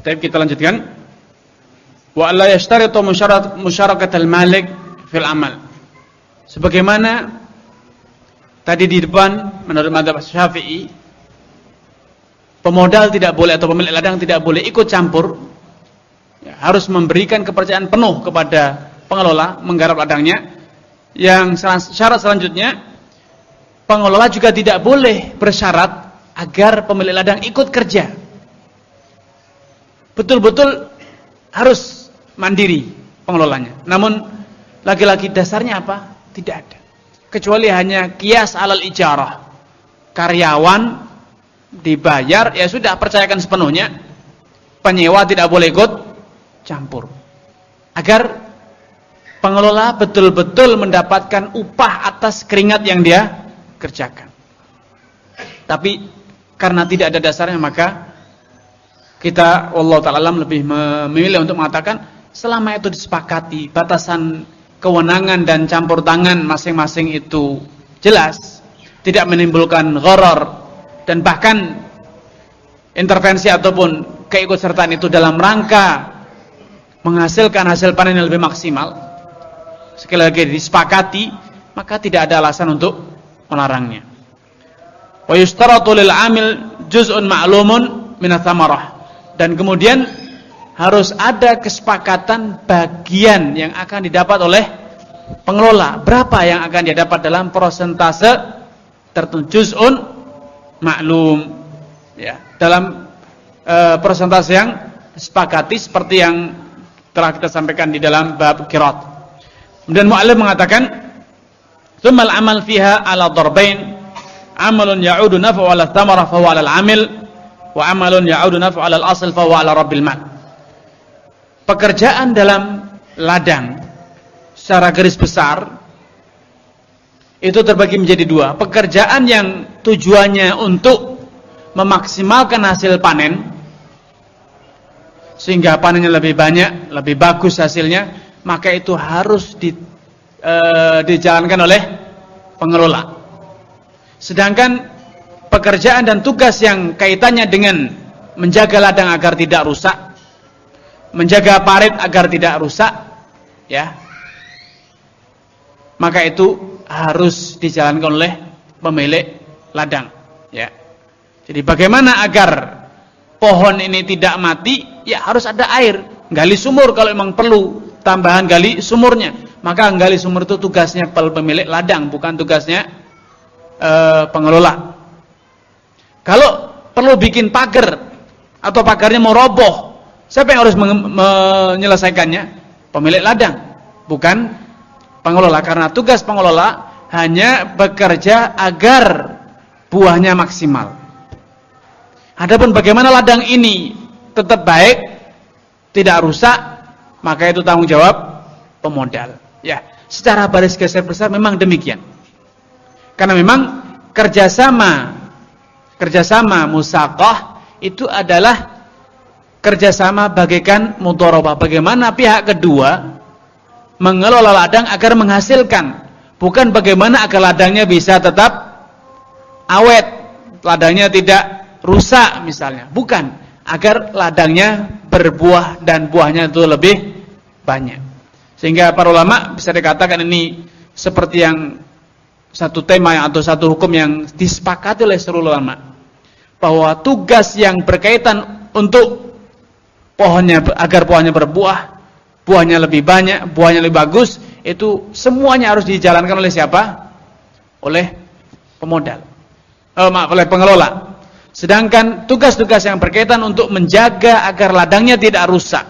Tapi kita lanjutkan. Wa alla yashtaritu musyarakatan malik fil amal. Sebagaimana tadi di depan menurut mazhab Syafi'i, pemodal tidak boleh atau pemilik ladang tidak boleh ikut campur, ya, harus memberikan kepercayaan penuh kepada pengelola menggarap ladangnya. Yang syarat selanjutnya, pengelola juga tidak boleh bersyarat agar pemilik ladang ikut kerja. Betul-betul harus mandiri pengelolanya. Namun lagi-lagi dasarnya apa? Tidak ada. Kecuali hanya qiyas alal ijarah. Karyawan dibayar, ya sudah, percayakan sepenuhnya. Penyewa tidak boleh ikut campur. Agar pengelola betul-betul mendapatkan upah atas keringat yang dia kerjakan. Tapi karena tidak ada dasarnya, maka kita wallahu ta'ala alam lebih memilih untuk mengatakan selama itu disepakati, batasan kewenangan dan campur tangan masing-masing itu jelas, tidak menimbulkan gharar dan bahkan intervensi ataupun keikutsertaan itu dalam rangka menghasilkan hasil panen yang lebih maksimal, sekali lagi disepakati, maka tidak ada alasan untuk melarangnya. Wa yushtaratu lil 'amil juz'un ma'lumun min ats-tsamarah. Dan kemudian harus ada kesepakatan bagian yang akan didapat oleh pengelola. Berapa yang akan dia dapat dalam persentase tertentu, juz'un ma'lum, ya, dalam e, persentase yang disepakati seperti yang telah kita sampaikan di dalam bab qirat. Kemudian mu'allif mengatakan, "Tsummal amal fiha 'ala darbain, 'amalun ya'udu naf'u 'ala thamara fa huwa 'ala al-'amil, wa 'amalun ya'udu naf'u 'ala al-asl fa huwa 'ala rabbil mal." Pekerjaan dalam ladang secara garis besar itu terbagi menjadi dua. Pekerjaan yang tujuannya untuk memaksimalkan hasil panen sehingga panennya lebih banyak, lebih bagus hasilnya, maka itu harus di, e, dijalankan oleh pengelola. Sedangkan pekerjaan dan tugas yang kaitannya dengan menjaga ladang agar tidak rusak, menjaga parit agar tidak rusak, ya, maka itu harus dijalankan oleh pemilik ladang, ya. Jadi bagaimana agar pohon ini tidak mati? Ya harus ada air, gali sumur kalau memang perlu tambahan gali sumurnya. Maka gali sumur itu tugasnya pemilik ladang, bukan tugasnya e, pengelola. Kalau perlu bikin pagar atau pagarnya mau roboh, siapa yang harus menyelesaikannya? Pemilik ladang, bukan pengelola. Karena tugas pengelola hanya bekerja agar buahnya maksimal. Adapun bagaimana ladang ini tetap baik, tidak rusak, maka itu tanggung jawab pemodal. Ya, secara baris geser besar memang demikian. Karena memang kerjasama kerjasama musaqah itu adalah kerjasama bagaikan mudharabah. Bagaimana pihak kedua mengelola ladang agar menghasilkan, bukan bagaimana agar ladangnya bisa tetap awet, ladangnya tidak rusak misalnya, bukan, agar ladangnya berbuah dan buahnya itu lebih banyak. Sehingga para ulama bisa dikatakan ini seperti yang satu tema yang, atau satu hukum yang disepakati oleh seluruh ulama, bahwa tugas yang berkaitan untuk pohonnya agar pohonnya berbuah, buahnya lebih banyak, buahnya lebih bagus, itu semuanya harus dijalankan oleh siapa? Oleh pemodal, oh, maaf, oleh pengelola. Sedangkan tugas-tugas yang berkaitan untuk menjaga agar ladangnya tidak rusak,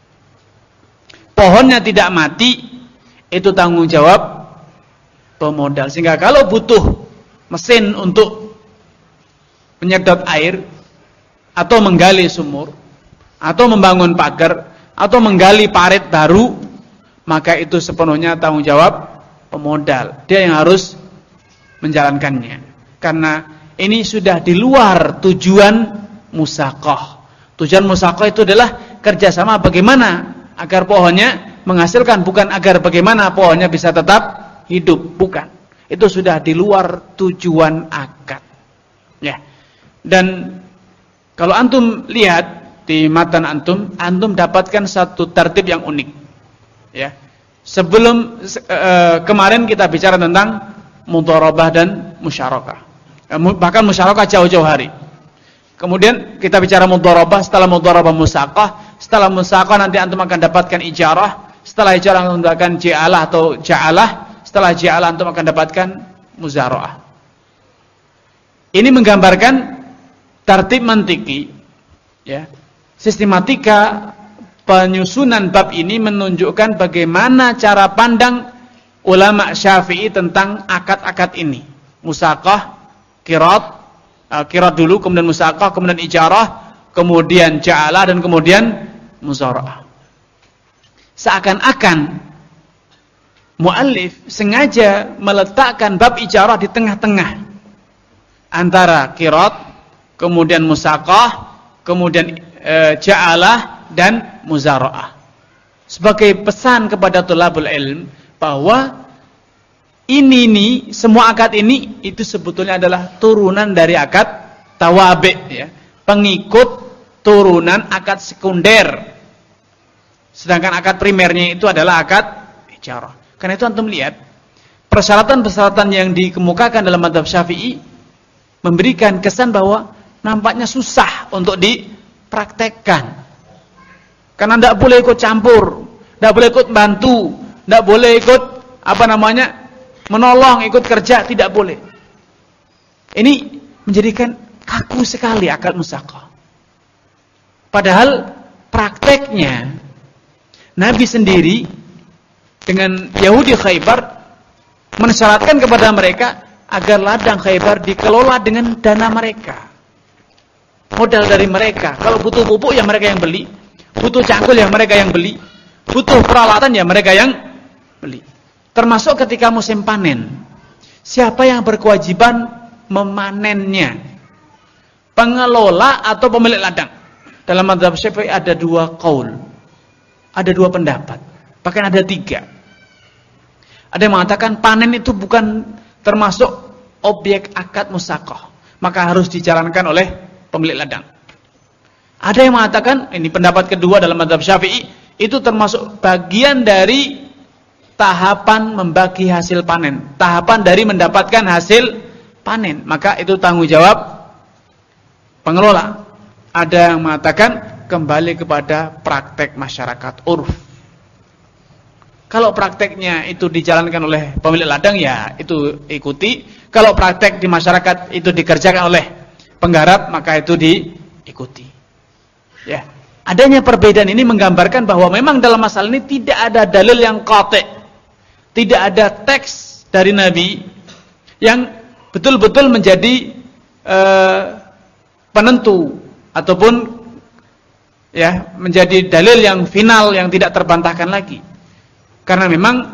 pohonnya tidak mati, itu tanggung jawab pemodal. Sehingga kalau butuh mesin untuk menyedot air, atau menggali sumur, atau membangun pagar, atau menggali parit baru, maka itu sepenuhnya tanggung jawab pemodal. Dia yang harus menjalankannya. Karena ini sudah di luar tujuan musaqah. Tujuan musaqah itu adalah kerjasama bagaimana agar pohonnya menghasilkan, bukan agar bagaimana pohonnya bisa tetap hidup, bukan. Itu sudah di luar tujuan akad. Ya. Dan kalau antum lihat di matan antum, antum dapatkan satu tertib yang unik. Ya. Sebelum uh, kemarin kita bicara tentang mudharabah dan musyarakah. Uh, bahkan musyarakah jauh-jauh hari. Kemudian kita bicara mudharabah, setelah mudharabah musaqah, setelah musaqah nanti antum akan dapatkan ijarah, setelah ijarah antum dapatkan ja'alah atau ja'alah, setelah ja'alah antum akan dapatkan muzara'ah. Ini menggambarkan tertib mantiki, ya. Sistematika penyusunan bab ini menunjukkan bagaimana cara pandang ulama Syafi'i tentang akad-akad ini. Musaqah, qirat, uh, qirat dulu, kemudian musaqah, kemudian ijarah, kemudian ja'alah, dan kemudian muzara'ah. Seakan-akan muallif sengaja meletakkan bab ijarah di tengah-tengah antara qirat, kemudian musaqah, kemudian e, ja'alah dan muzara'ah. Sebagai pesan kepada thalabul ilm bahwa ini nih, semua akad ini itu sebetulnya adalah turunan dari akad tawabi', ya. Pengikut turunan akad sekunder. Sedangkan akad primernya itu adalah akad ijarah. Karena itu antum lihat persyaratan-persyaratan yang dikemukakan dalam mazhab Syafi'i memberikan kesan bahwa nampaknya susah untuk dipraktekkan. Karena tidak boleh ikut campur, tidak boleh ikut bantu, tidak boleh ikut apa namanya menolong, ikut kerja, tidak boleh. Ini menjadikan kaku sekali akad musaqah. Padahal prakteknya Nabi sendiri dengan Yahudi Khaybar mensyaratkan kepada mereka agar ladang Khaybar dikelola dengan dana mereka, modal dari mereka. Kalau butuh pupuk ya mereka yang beli, butuh cangkul ya mereka yang beli, butuh peralatan ya mereka yang beli. Termasuk ketika musim panen, siapa yang berkewajiban memanennya? Pengelola atau pemilik ladang? Dalam mazhab Syafi'i ada dua qaul, ada dua pendapat, bahkan ada tiga. Ada yang mengatakan panen itu bukan termasuk objek akad musaqah, maka harus dijalankan oleh pemilik ladang. Ada yang mengatakan, ini pendapat kedua dalam mazhab Syafi'i, itu termasuk bagian dari tahapan membagi hasil panen, tahapan dari mendapatkan hasil panen, maka itu tanggung jawab pengelola. Ada yang mengatakan kembali kepada praktek masyarakat urf. Kalau prakteknya itu dijalankan oleh pemilik ladang, ya itu ikuti. Kalau praktek di masyarakat itu dikerjakan oleh penggarap, maka itu diikuti. Ya, adanya perbedaan ini menggambarkan bahwa memang dalam masalah ini tidak ada dalil yang qati', tidak ada teks dari Nabi yang betul-betul menjadi uh, penentu ataupun ya menjadi dalil yang final yang tidak terbantahkan lagi. Karena memang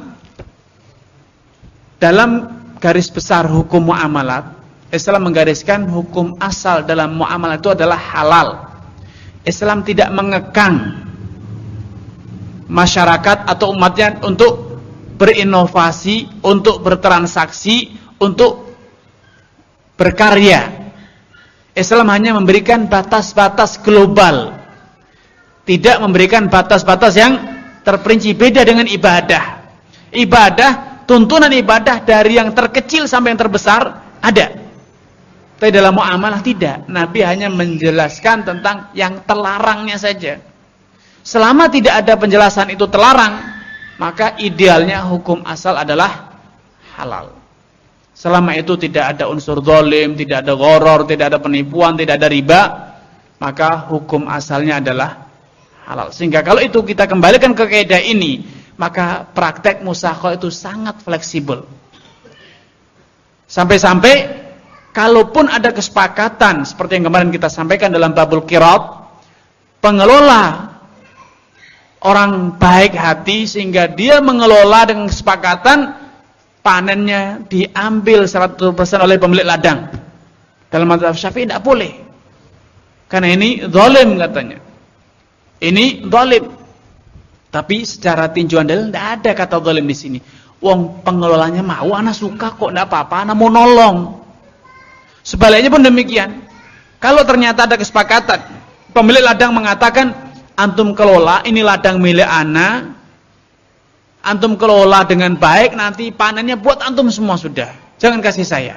dalam garis besar hukum muamalat, Islam menggariskan hukum asal dalam muamalah itu adalah halal. Islam tidak mengekang masyarakat atau umatnya untuk berinovasi, untuk bertransaksi, untuk berkarya. Islam hanya memberikan batas-batas global, tidak memberikan batas-batas yang terperinci. Beda dengan ibadah. Ibadah, tuntunan ibadah dari yang terkecil sampai yang terbesar ada. Tapi dalam muamalah tidak. Nabi hanya menjelaskan tentang yang terlarangnya saja. Selama tidak ada penjelasan itu terlarang, maka idealnya hukum asal adalah halal. Selama itu tidak ada unsur zalim, tidak ada gharar, tidak ada penipuan, tidak ada riba, maka hukum asalnya adalah halal. Sehingga kalau itu kita kembalikan ke kaidah ini, maka praktek musaqah itu sangat fleksibel. Sampai-sampai kalaupun ada kesepakatan seperti yang kemarin kita sampaikan dalam babul qirat, pengelola orang baik hati sehingga dia mengelola dengan kesepakatan panennya diambil seratus persen oleh pemilik ladang. Dalam mazhab Syafi'i tidak boleh. Karena ini zalim katanya. Ini zalim. Tapi secara tinjauan dalil tidak ada kata zalim di sini. Wong pengelolanya mau, ana suka kok, tidak apa-apa, ana mau nolong. Sebaliknya pun demikian. Kalau ternyata ada kesepakatan Pemilik ladang mengatakan, antum kelola, ini ladang milik ana, antum kelola dengan baik, nanti panennya buat antum semua sudah. Jangan kasih saya.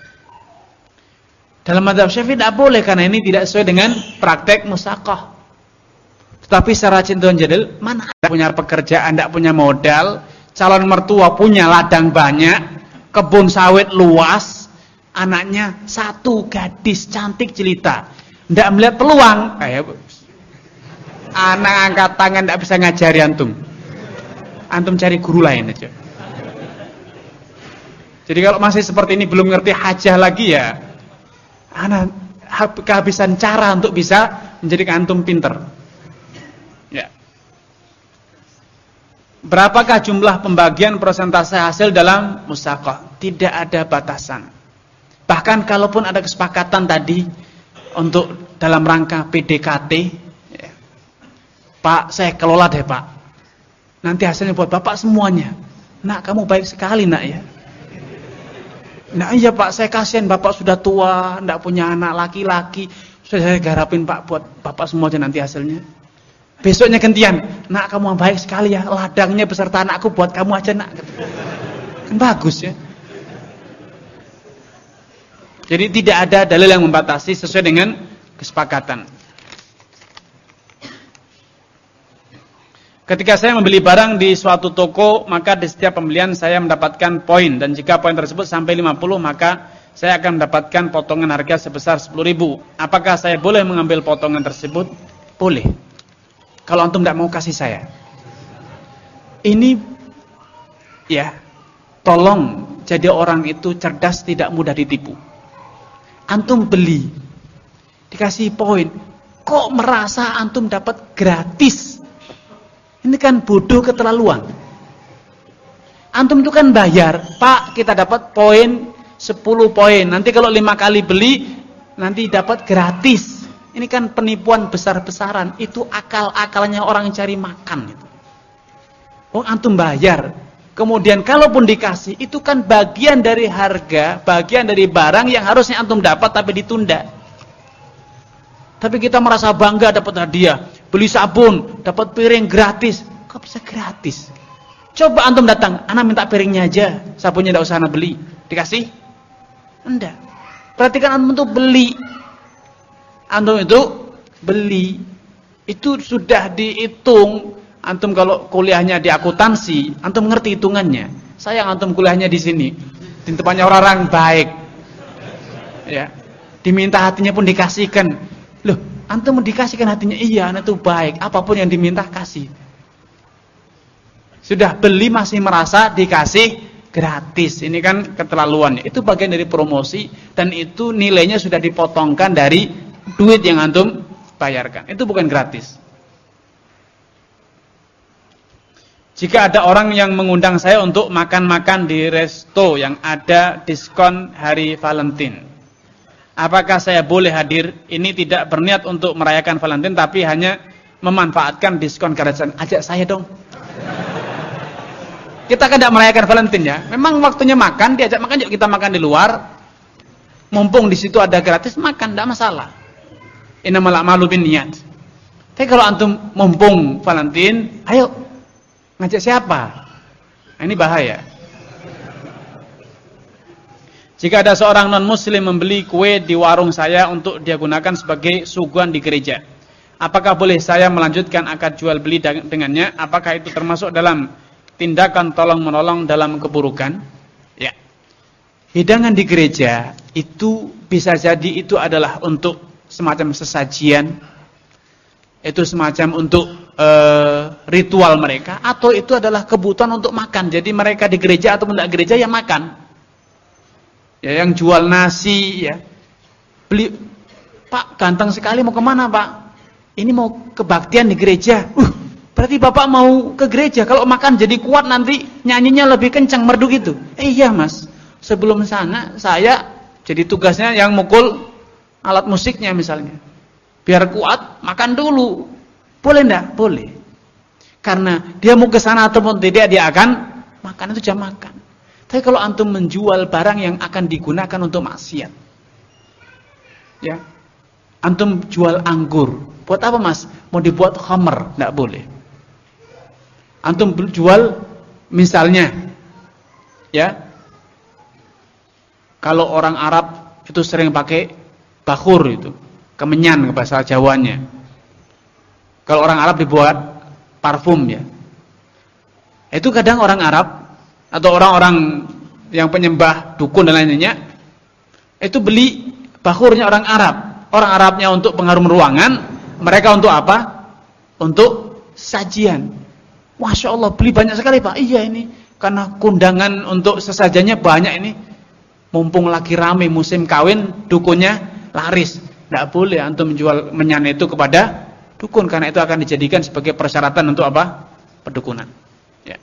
Dalam mazhab Syafi'i tidak boleh, karena ini tidak sesuai dengan praktek musaqah. Tetapi secara cinta jadil, mana ada punya pekerjaan, tidak punya modal, calon mertua punya ladang banyak, kebun sawit luas, anaknya satu gadis cantik jelita, tidak melihat peluang, kayak anak angkat tangan tidak bisa ngajari antum, antum cari guru lain aja. Jadi kalau masih seperti ini belum ngerti hajah lagi ya, anak kehabisan cara untuk bisa menjadikan antum pinter. Ya. Berapakah jumlah pembagian persentase hasil dalam musaqah? Tidak ada batasan. Bahkan kalaupun ada kesepakatan tadi untuk dalam rangka P D K T, ya. Pak, saya kelola deh Pak, nanti hasilnya buat Bapak semuanya. Nak, kamu baik sekali nak ya. Nah iya Pak, saya kasihan Bapak sudah tua, tidak punya anak laki-laki, sudah saya garapin Pak buat Bapak semuanya nanti hasilnya. Besoknya gantian, nak kamu baik sekali ya, ladangnya beserta anakku buat kamu aja nak. Kan bagus ya. Jadi tidak ada dalil yang membatasi sesuai dengan kesepakatan. Ketika saya membeli barang di suatu toko, maka di setiap pembelian saya mendapatkan poin, dan jika poin tersebut sampai lima puluh, maka saya akan mendapatkan potongan harga sebesar sepuluh ribu. Apakah saya boleh mengambil potongan tersebut? Boleh. Kalau antum tidak mau kasih saya. Ini ya, tolong jadi orang itu cerdas, tidak mudah ditipu. Antum beli, dikasih poin, kok merasa antum dapat gratis? Ini kan bodoh keterlaluan. Antum itu kan bayar, Pak, kita dapat poin sepuluh poin. Nanti kalau lima kali beli, nanti dapat gratis. Ini kan penipuan besar-besaran. Itu akal-akalnya orang cari makan. Oh, antum bayar. Kemudian kalaupun dikasih, itu kan bagian dari harga, bagian dari barang yang harusnya antum dapat tapi ditunda. Tapi kita merasa bangga dapat hadiah, beli sabun, dapat piring gratis. Kok bisa gratis? Coba antum datang, anak minta piringnya aja, sabunnya tidak usah anak beli. Dikasih? Enggak. Berarti kan antum itu beli. Antum itu beli. Itu sudah dihitung. Antum kalau kuliahnya di akuntansi, antum ngerti hitungannya. Sayang antum kuliahnya di sini, di tempatnya orang-orang baik. Ya. Diminta hatinya pun dikasihkan. Loh, antum dikasihkan hatinya, iya, anak itu baik, apapun yang diminta kasih. Sudah beli masih merasa dikasih gratis. Ini kan keterlaluan. Itu bagian dari promosi, dan itu nilainya sudah dipotongkan dari duit yang antum bayarkan. Itu bukan gratis. Jika ada orang yang mengundang saya untuk makan-makan di resto yang ada diskon hari Valentine, apakah saya boleh hadir? Ini tidak berniat untuk merayakan Valentine, tapi hanya memanfaatkan diskon gratisan. Ajak saya dong. Kita kan tidak merayakan Valentine ya. Memang waktunya makan, diajak makan, yuk kita makan di luar. Mumpung di situ ada gratis, makan, tidak masalah. Innamal a'malu binniyat. Tapi kalau antum mumpung Valentine, ayo ngajak siapa? Nah, ini bahaya. Jika ada seorang non-muslim membeli kue di warung saya untuk dia gunakan sebagai suguhan di gereja, apakah boleh saya melanjutkan akad jual beli dengannya? Apakah itu termasuk dalam tindakan tolong-menolong dalam keburukan? Ya. Hidangan di gereja itu bisa jadi itu adalah untuk semacam sesajian, itu semacam untuk e, ritual mereka, atau itu adalah kebutuhan untuk makan. Jadi mereka di gereja atau tidak gereja ya makan. Ya, yang jual nasi ya, beli, Pak ganteng sekali, mau kemana Pak? Ini mau kebaktian di gereja. Uh, berarti Bapak mau ke gereja. Kalau makan jadi kuat nanti nyanyinya lebih kencang merdu gitu. Eh iya Mas, sebelum sana saya jadi tugasnya yang mukul alat musiknya misalnya. Biar kuat, makan dulu. Boleh enggak? Boleh. Karena dia mau ke sana ataupun tidak, dia akan makan, itu jam makan. Tapi kalau antum menjual barang yang akan digunakan untuk maksiat, ya, antum jual anggur, Buat apa mas? Mau dibuat khamr? Tidak boleh. Antum jual misalnya, ya, kalau orang Arab itu sering pakai bakhur itu, kemenyan ke bahasa Jawanya. Kalau orang Arab dibuat parfum ya. Itu kadang orang Arab atau orang-orang yang penyembah dukun dan lainnya itu beli bakhurnya orang Arab. Orang Arabnya untuk pengharum ruangan, mereka untuk apa? Untuk sajian. Masya Allah, beli banyak sekali Pak. Iya ini, karena kondangan untuk sesajennya banyak ini. Mumpung lagi rame musim kawin, dukunnya laris. Tidak boleh antum menjual menyan itu kepada dukun, karena itu akan dijadikan sebagai persyaratan untuk apa? Perdukunan. Ya.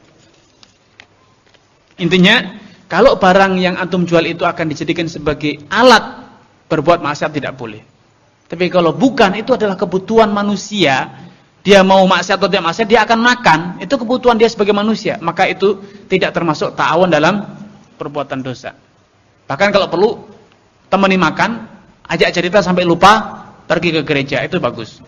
Intinya, kalau barang yang antum jual itu akan dijadikan sebagai alat berbuat maksiat, tidak boleh. Tapi kalau bukan, itu adalah kebutuhan manusia. Dia mau maksiat atau tidak maksiat, dia akan makan. Itu kebutuhan dia sebagai manusia. Maka itu tidak termasuk ta'awun dalam perbuatan dosa. Bahkan kalau perlu, temani makan, ajak cerita sampai lupa, pergi ke gereja. Itu bagus.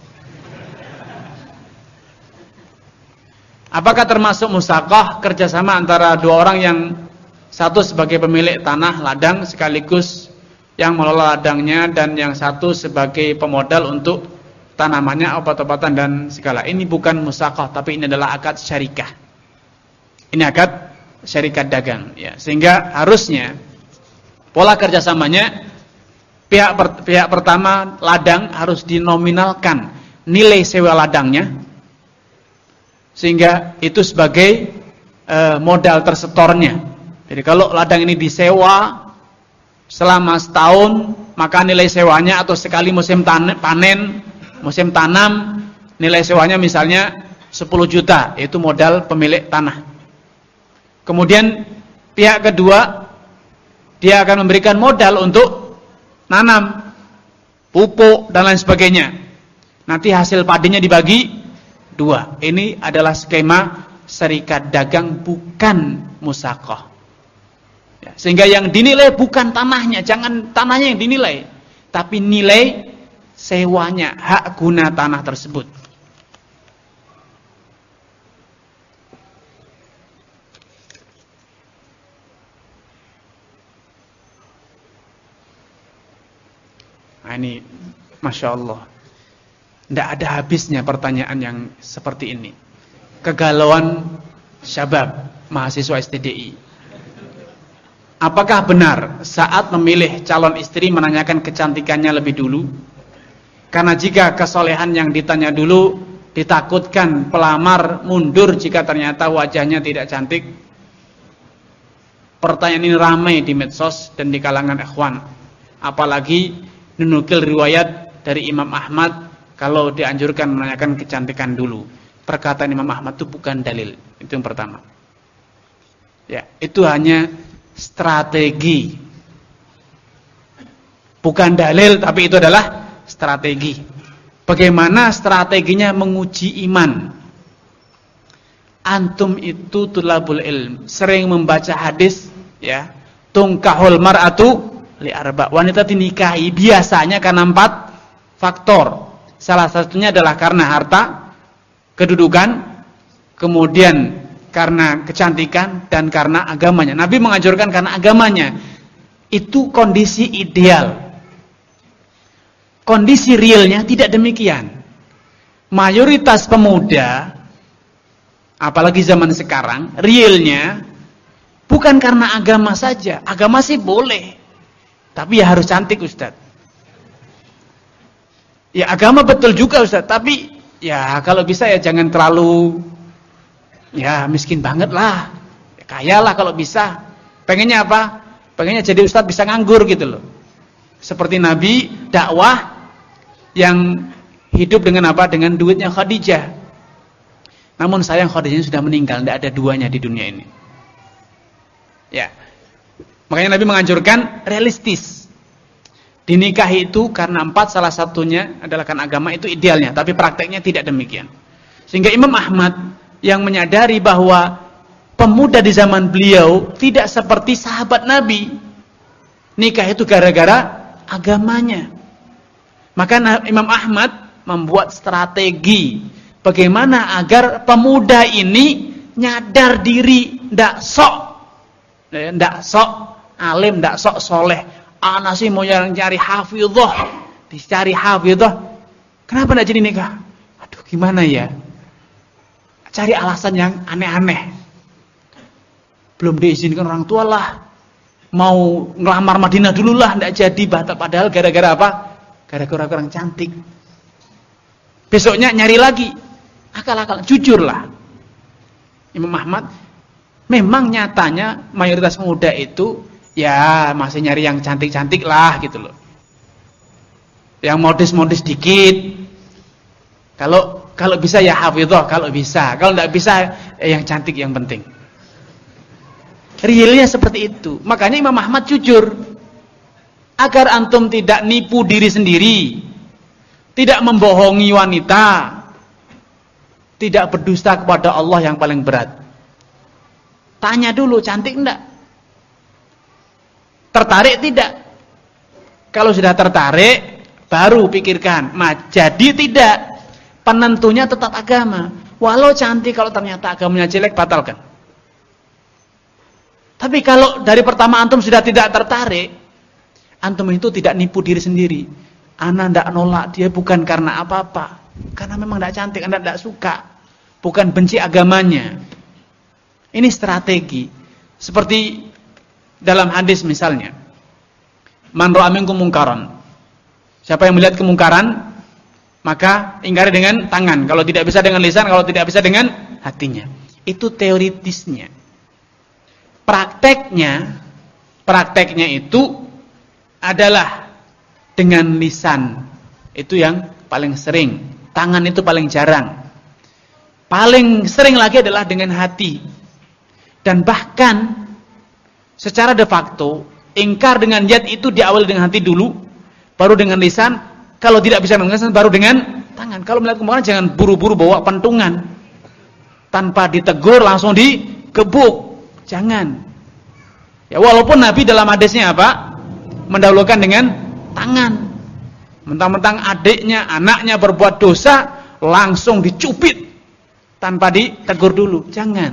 Apakah termasuk musaqah, kerjasama antara dua orang yang satu sebagai pemilik tanah ladang sekaligus yang mengelola ladangnya, dan yang satu sebagai pemodal untuk tanamannya, obat-obatan dan segala. Ini bukan musaqah, tapi ini adalah akad syarikah. Ini akad syarikat dagang, ya. Sehingga harusnya pola kerjasamanya, pihak per, pihak pertama ladang harus dinominalkan nilai sewa ladangnya, sehingga itu sebagai e, modal tersetornya. Jadi kalau ladang ini disewa selama setahun, maka nilai sewanya atau sekali musim panen, musim tanam, nilai sewanya misalnya sepuluh juta, itu modal pemilik tanah. Kemudian pihak kedua, dia akan memberikan modal untuk nanam, pupuk dan lain sebagainya. Nanti hasil padinya dibagi dua. Ini adalah skema serikat dagang, bukan musaqah. Ya, sehingga yang dinilai bukan tanahnya, jangan tanahnya yang dinilai, tapi nilai sewanya, hak guna tanah tersebut. Nah, ini Masya Allah, tidak ada habisnya pertanyaan yang seperti ini. Kegalauan syabab mahasiswa S T D I. Apakah benar saat memilih calon istri menanyakan kecantikannya lebih dulu? Karena jika kesolehan yang ditanya dulu, ditakutkan pelamar mundur jika ternyata wajahnya tidak cantik. Pertanyaan ini ramai di medsos dan di kalangan ikhwan. Apalagi menukil riwayat dari Imam Ahmad kalau dianjurkan menanyakan kecantikan dulu. Perkataan Imam Ahmad itu bukan dalil. Itu yang pertama. Ya, itu hanya strategi. Bukan dalil, tapi itu adalah strategi. Bagaimana strateginya menguji iman? Antum itu tulabul ilm, sering membaca hadis, ya. Tungkahul mar'atu li arba. Wanita dinikahi biasanya karena empat faktor. Salah satunya adalah karena harta, kedudukan, kemudian karena kecantikan, dan karena agamanya. Nabi menganjurkan karena agamanya. Itu kondisi ideal. Kondisi realnya tidak demikian. Mayoritas pemuda, apalagi zaman sekarang, realnya bukan karena agama saja. Agama sih boleh, tapi ya harus cantik, Ustaz. Ya agama betul juga, Ustaz, tapi ya kalau bisa ya jangan terlalu ya miskin banget lah, ya, kaya lah kalau bisa. Pengennya apa? Pengennya jadi ustadz bisa nganggur gitu loh. Seperti Nabi dakwah yang hidup dengan apa? Dengan duitnya Khadijah. Namun sayang Khadijah sudah meninggal, tidak ada duanya di dunia ini. Ya, makanya Nabi menganjurkan realistis. Dinikahi itu karena empat, salah satunya adalah karena agama, itu idealnya. Tapi prakteknya tidak demikian. Sehingga Imam Ahmad yang menyadari bahwa pemuda di zaman beliau tidak seperti sahabat Nabi. Nikah itu gara-gara agamanya. Maka Imam Ahmad membuat strategi bagaimana agar pemuda ini nyadar diri, ndak sok, ndak sok alim, ndak sok soleh. Ana sih mau nyari hafizah, dicari hafizah. Kenapa ndak jadi nikah? Aduh, gimana ya? Cari alasan yang aneh-aneh. Belum diizinkan orang tua lah. Mau ngelamar Madinah dulu lah, ndak jadi. Padahal gara-gara apa? Gara-gara kurang cantik. Besoknya nyari lagi. Akal-akal, jujurlah. Imam Ahmad, memang nyatanya mayoritas pemuda itu ya masih nyari yang cantik-cantik lah gitu loh. Yang modis-modis dikit. Kalau kalau bisa ya hafizah, kalau bisa. Kalau enggak bisa eh, yang cantik yang penting. Realnya seperti itu. Makanya Imam Ahmad jujur. Agar antum tidak nipu diri sendiri. Tidak membohongi wanita. Tidak berdusta kepada Allah yang paling berat. Tanya dulu, cantik enggak? Tertarik tidak? Kalau sudah tertarik, baru pikirkan. Ma, jadi tidak. Penentunya tetap agama. Walau cantik, kalau ternyata agamanya jelek, batalkan. Tapi kalau dari pertama antum sudah tidak tertarik, antum itu tidak nipu diri sendiri. Ana ndak nolak dia bukan karena apa-apa. Karena memang ndak cantik, Anda ndak suka. Bukan benci agamanya. Ini strategi. Seperti dalam hadis misalnya. Man ra'a minkum munkaran. Siapa yang melihat kemungkaran, maka ingkari dengan tangan. Kalau tidak bisa dengan lisan, kalau tidak bisa dengan hatinya. Itu teoritisnya. Prakteknya, prakteknya itu adalah dengan lisan. Itu yang paling sering. Tangan itu paling jarang. Paling sering lagi adalah dengan hati. Dan bahkan secara de facto, ingkar dengan yad itu diawali dengan hati dulu, baru dengan lisan. Kalau tidak bisa dengan lisan, baru dengan tangan. Kalau melihat kemungkaran, jangan buru-buru bawa pentungan. Tanpa ditegur, langsung digebuk. Jangan. Ya, walaupun Nabi dalam hadisnya apa? Mendahulukan dengan tangan. Mentang-mentang adiknya, anaknya berbuat dosa, langsung dicubit. Tanpa ditegur dulu. Jangan.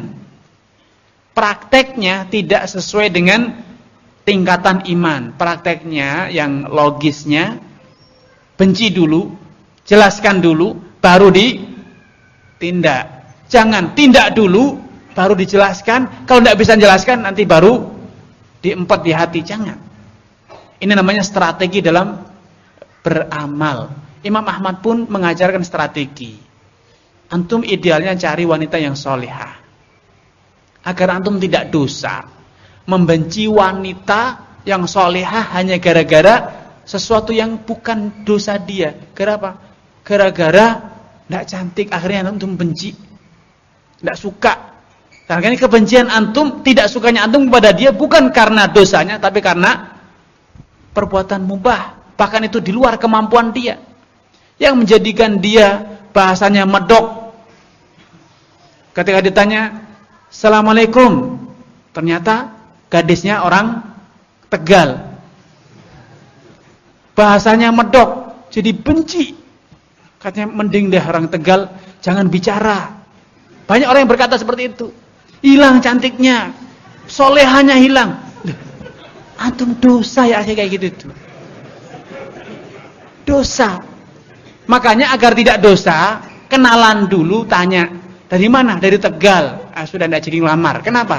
Prakteknya tidak sesuai dengan tingkatan iman. Prakteknya yang logisnya, benci dulu, jelaskan dulu, baru ditindak. Jangan tindak dulu, baru dijelaskan. Kalau tidak bisa jelaskan, nanti baru diempat di hati. Jangan. Ini namanya strategi dalam beramal. Imam Ahmad pun mengajarkan strategi. Antum idealnya cari wanita yang solihah. Agar antum tidak dosa. Membenci wanita yang solihah hanya gara-gara sesuatu yang bukan dosa dia. Gara apa? Gara-gara tidak cantik, akhirnya antum benci. Tidak suka. Karena ini kebencian antum, tidak sukanya antum kepada dia bukan karena dosanya, tapi karena perbuatan mubah. Bahkan itu di luar kemampuan dia. Yang menjadikan dia bahasanya medok. Ketika ditanya, Assalamualaikum. Ternyata gadisnya orang Tegal. Bahasanya medok, jadi benci. Katanya mending deh orang Tegal, jangan bicara. Banyak orang yang berkata seperti itu. Hilang cantiknya, solehanya hilang. Antum dosa ya kayak gitu tuh. Dosa. Makanya agar tidak dosa, kenalan dulu, tanya dari mana? Dari Tegal. Ah, sudah tidak jadi ngelamar. Kenapa?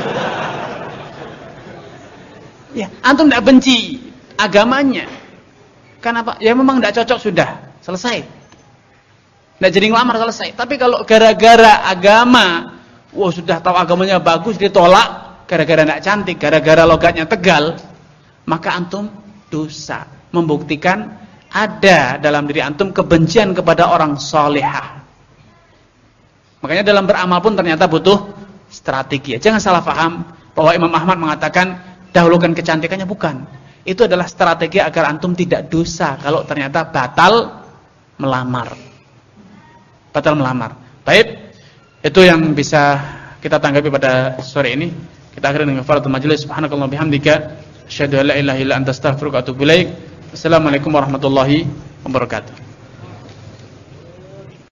Ya, antum tidak benci agamanya. Kenapa? Ya memang tidak cocok sudah, selesai. Tidak jadi ngelamar, selesai. Tapi kalau gara-gara agama, wah sudah tahu agamanya bagus, ditolak gara-gara tidak cantik, gara-gara logatnya Tegal, maka antum dosa. Membuktikan ada dalam diri antum kebencian kepada orang solehah. Makanya dalam beramal pun ternyata butuh strategi. Jangan salah paham bahwa Imam Ahmad mengatakan dahulukan kecantikannya, bukan. Itu adalah strategi agar antum tidak dosa kalau ternyata batal melamar. Batal melamar. Baik, itu yang bisa kita tanggapi pada sore ini. Kita akhiri dengan kafaratul majelis. Subhanakallah bihamdika asyhadu an la ilaha illa anta astaghfiruka wa atubu ilaik. Assalamualaikum warahmatullahi wabarakatuh.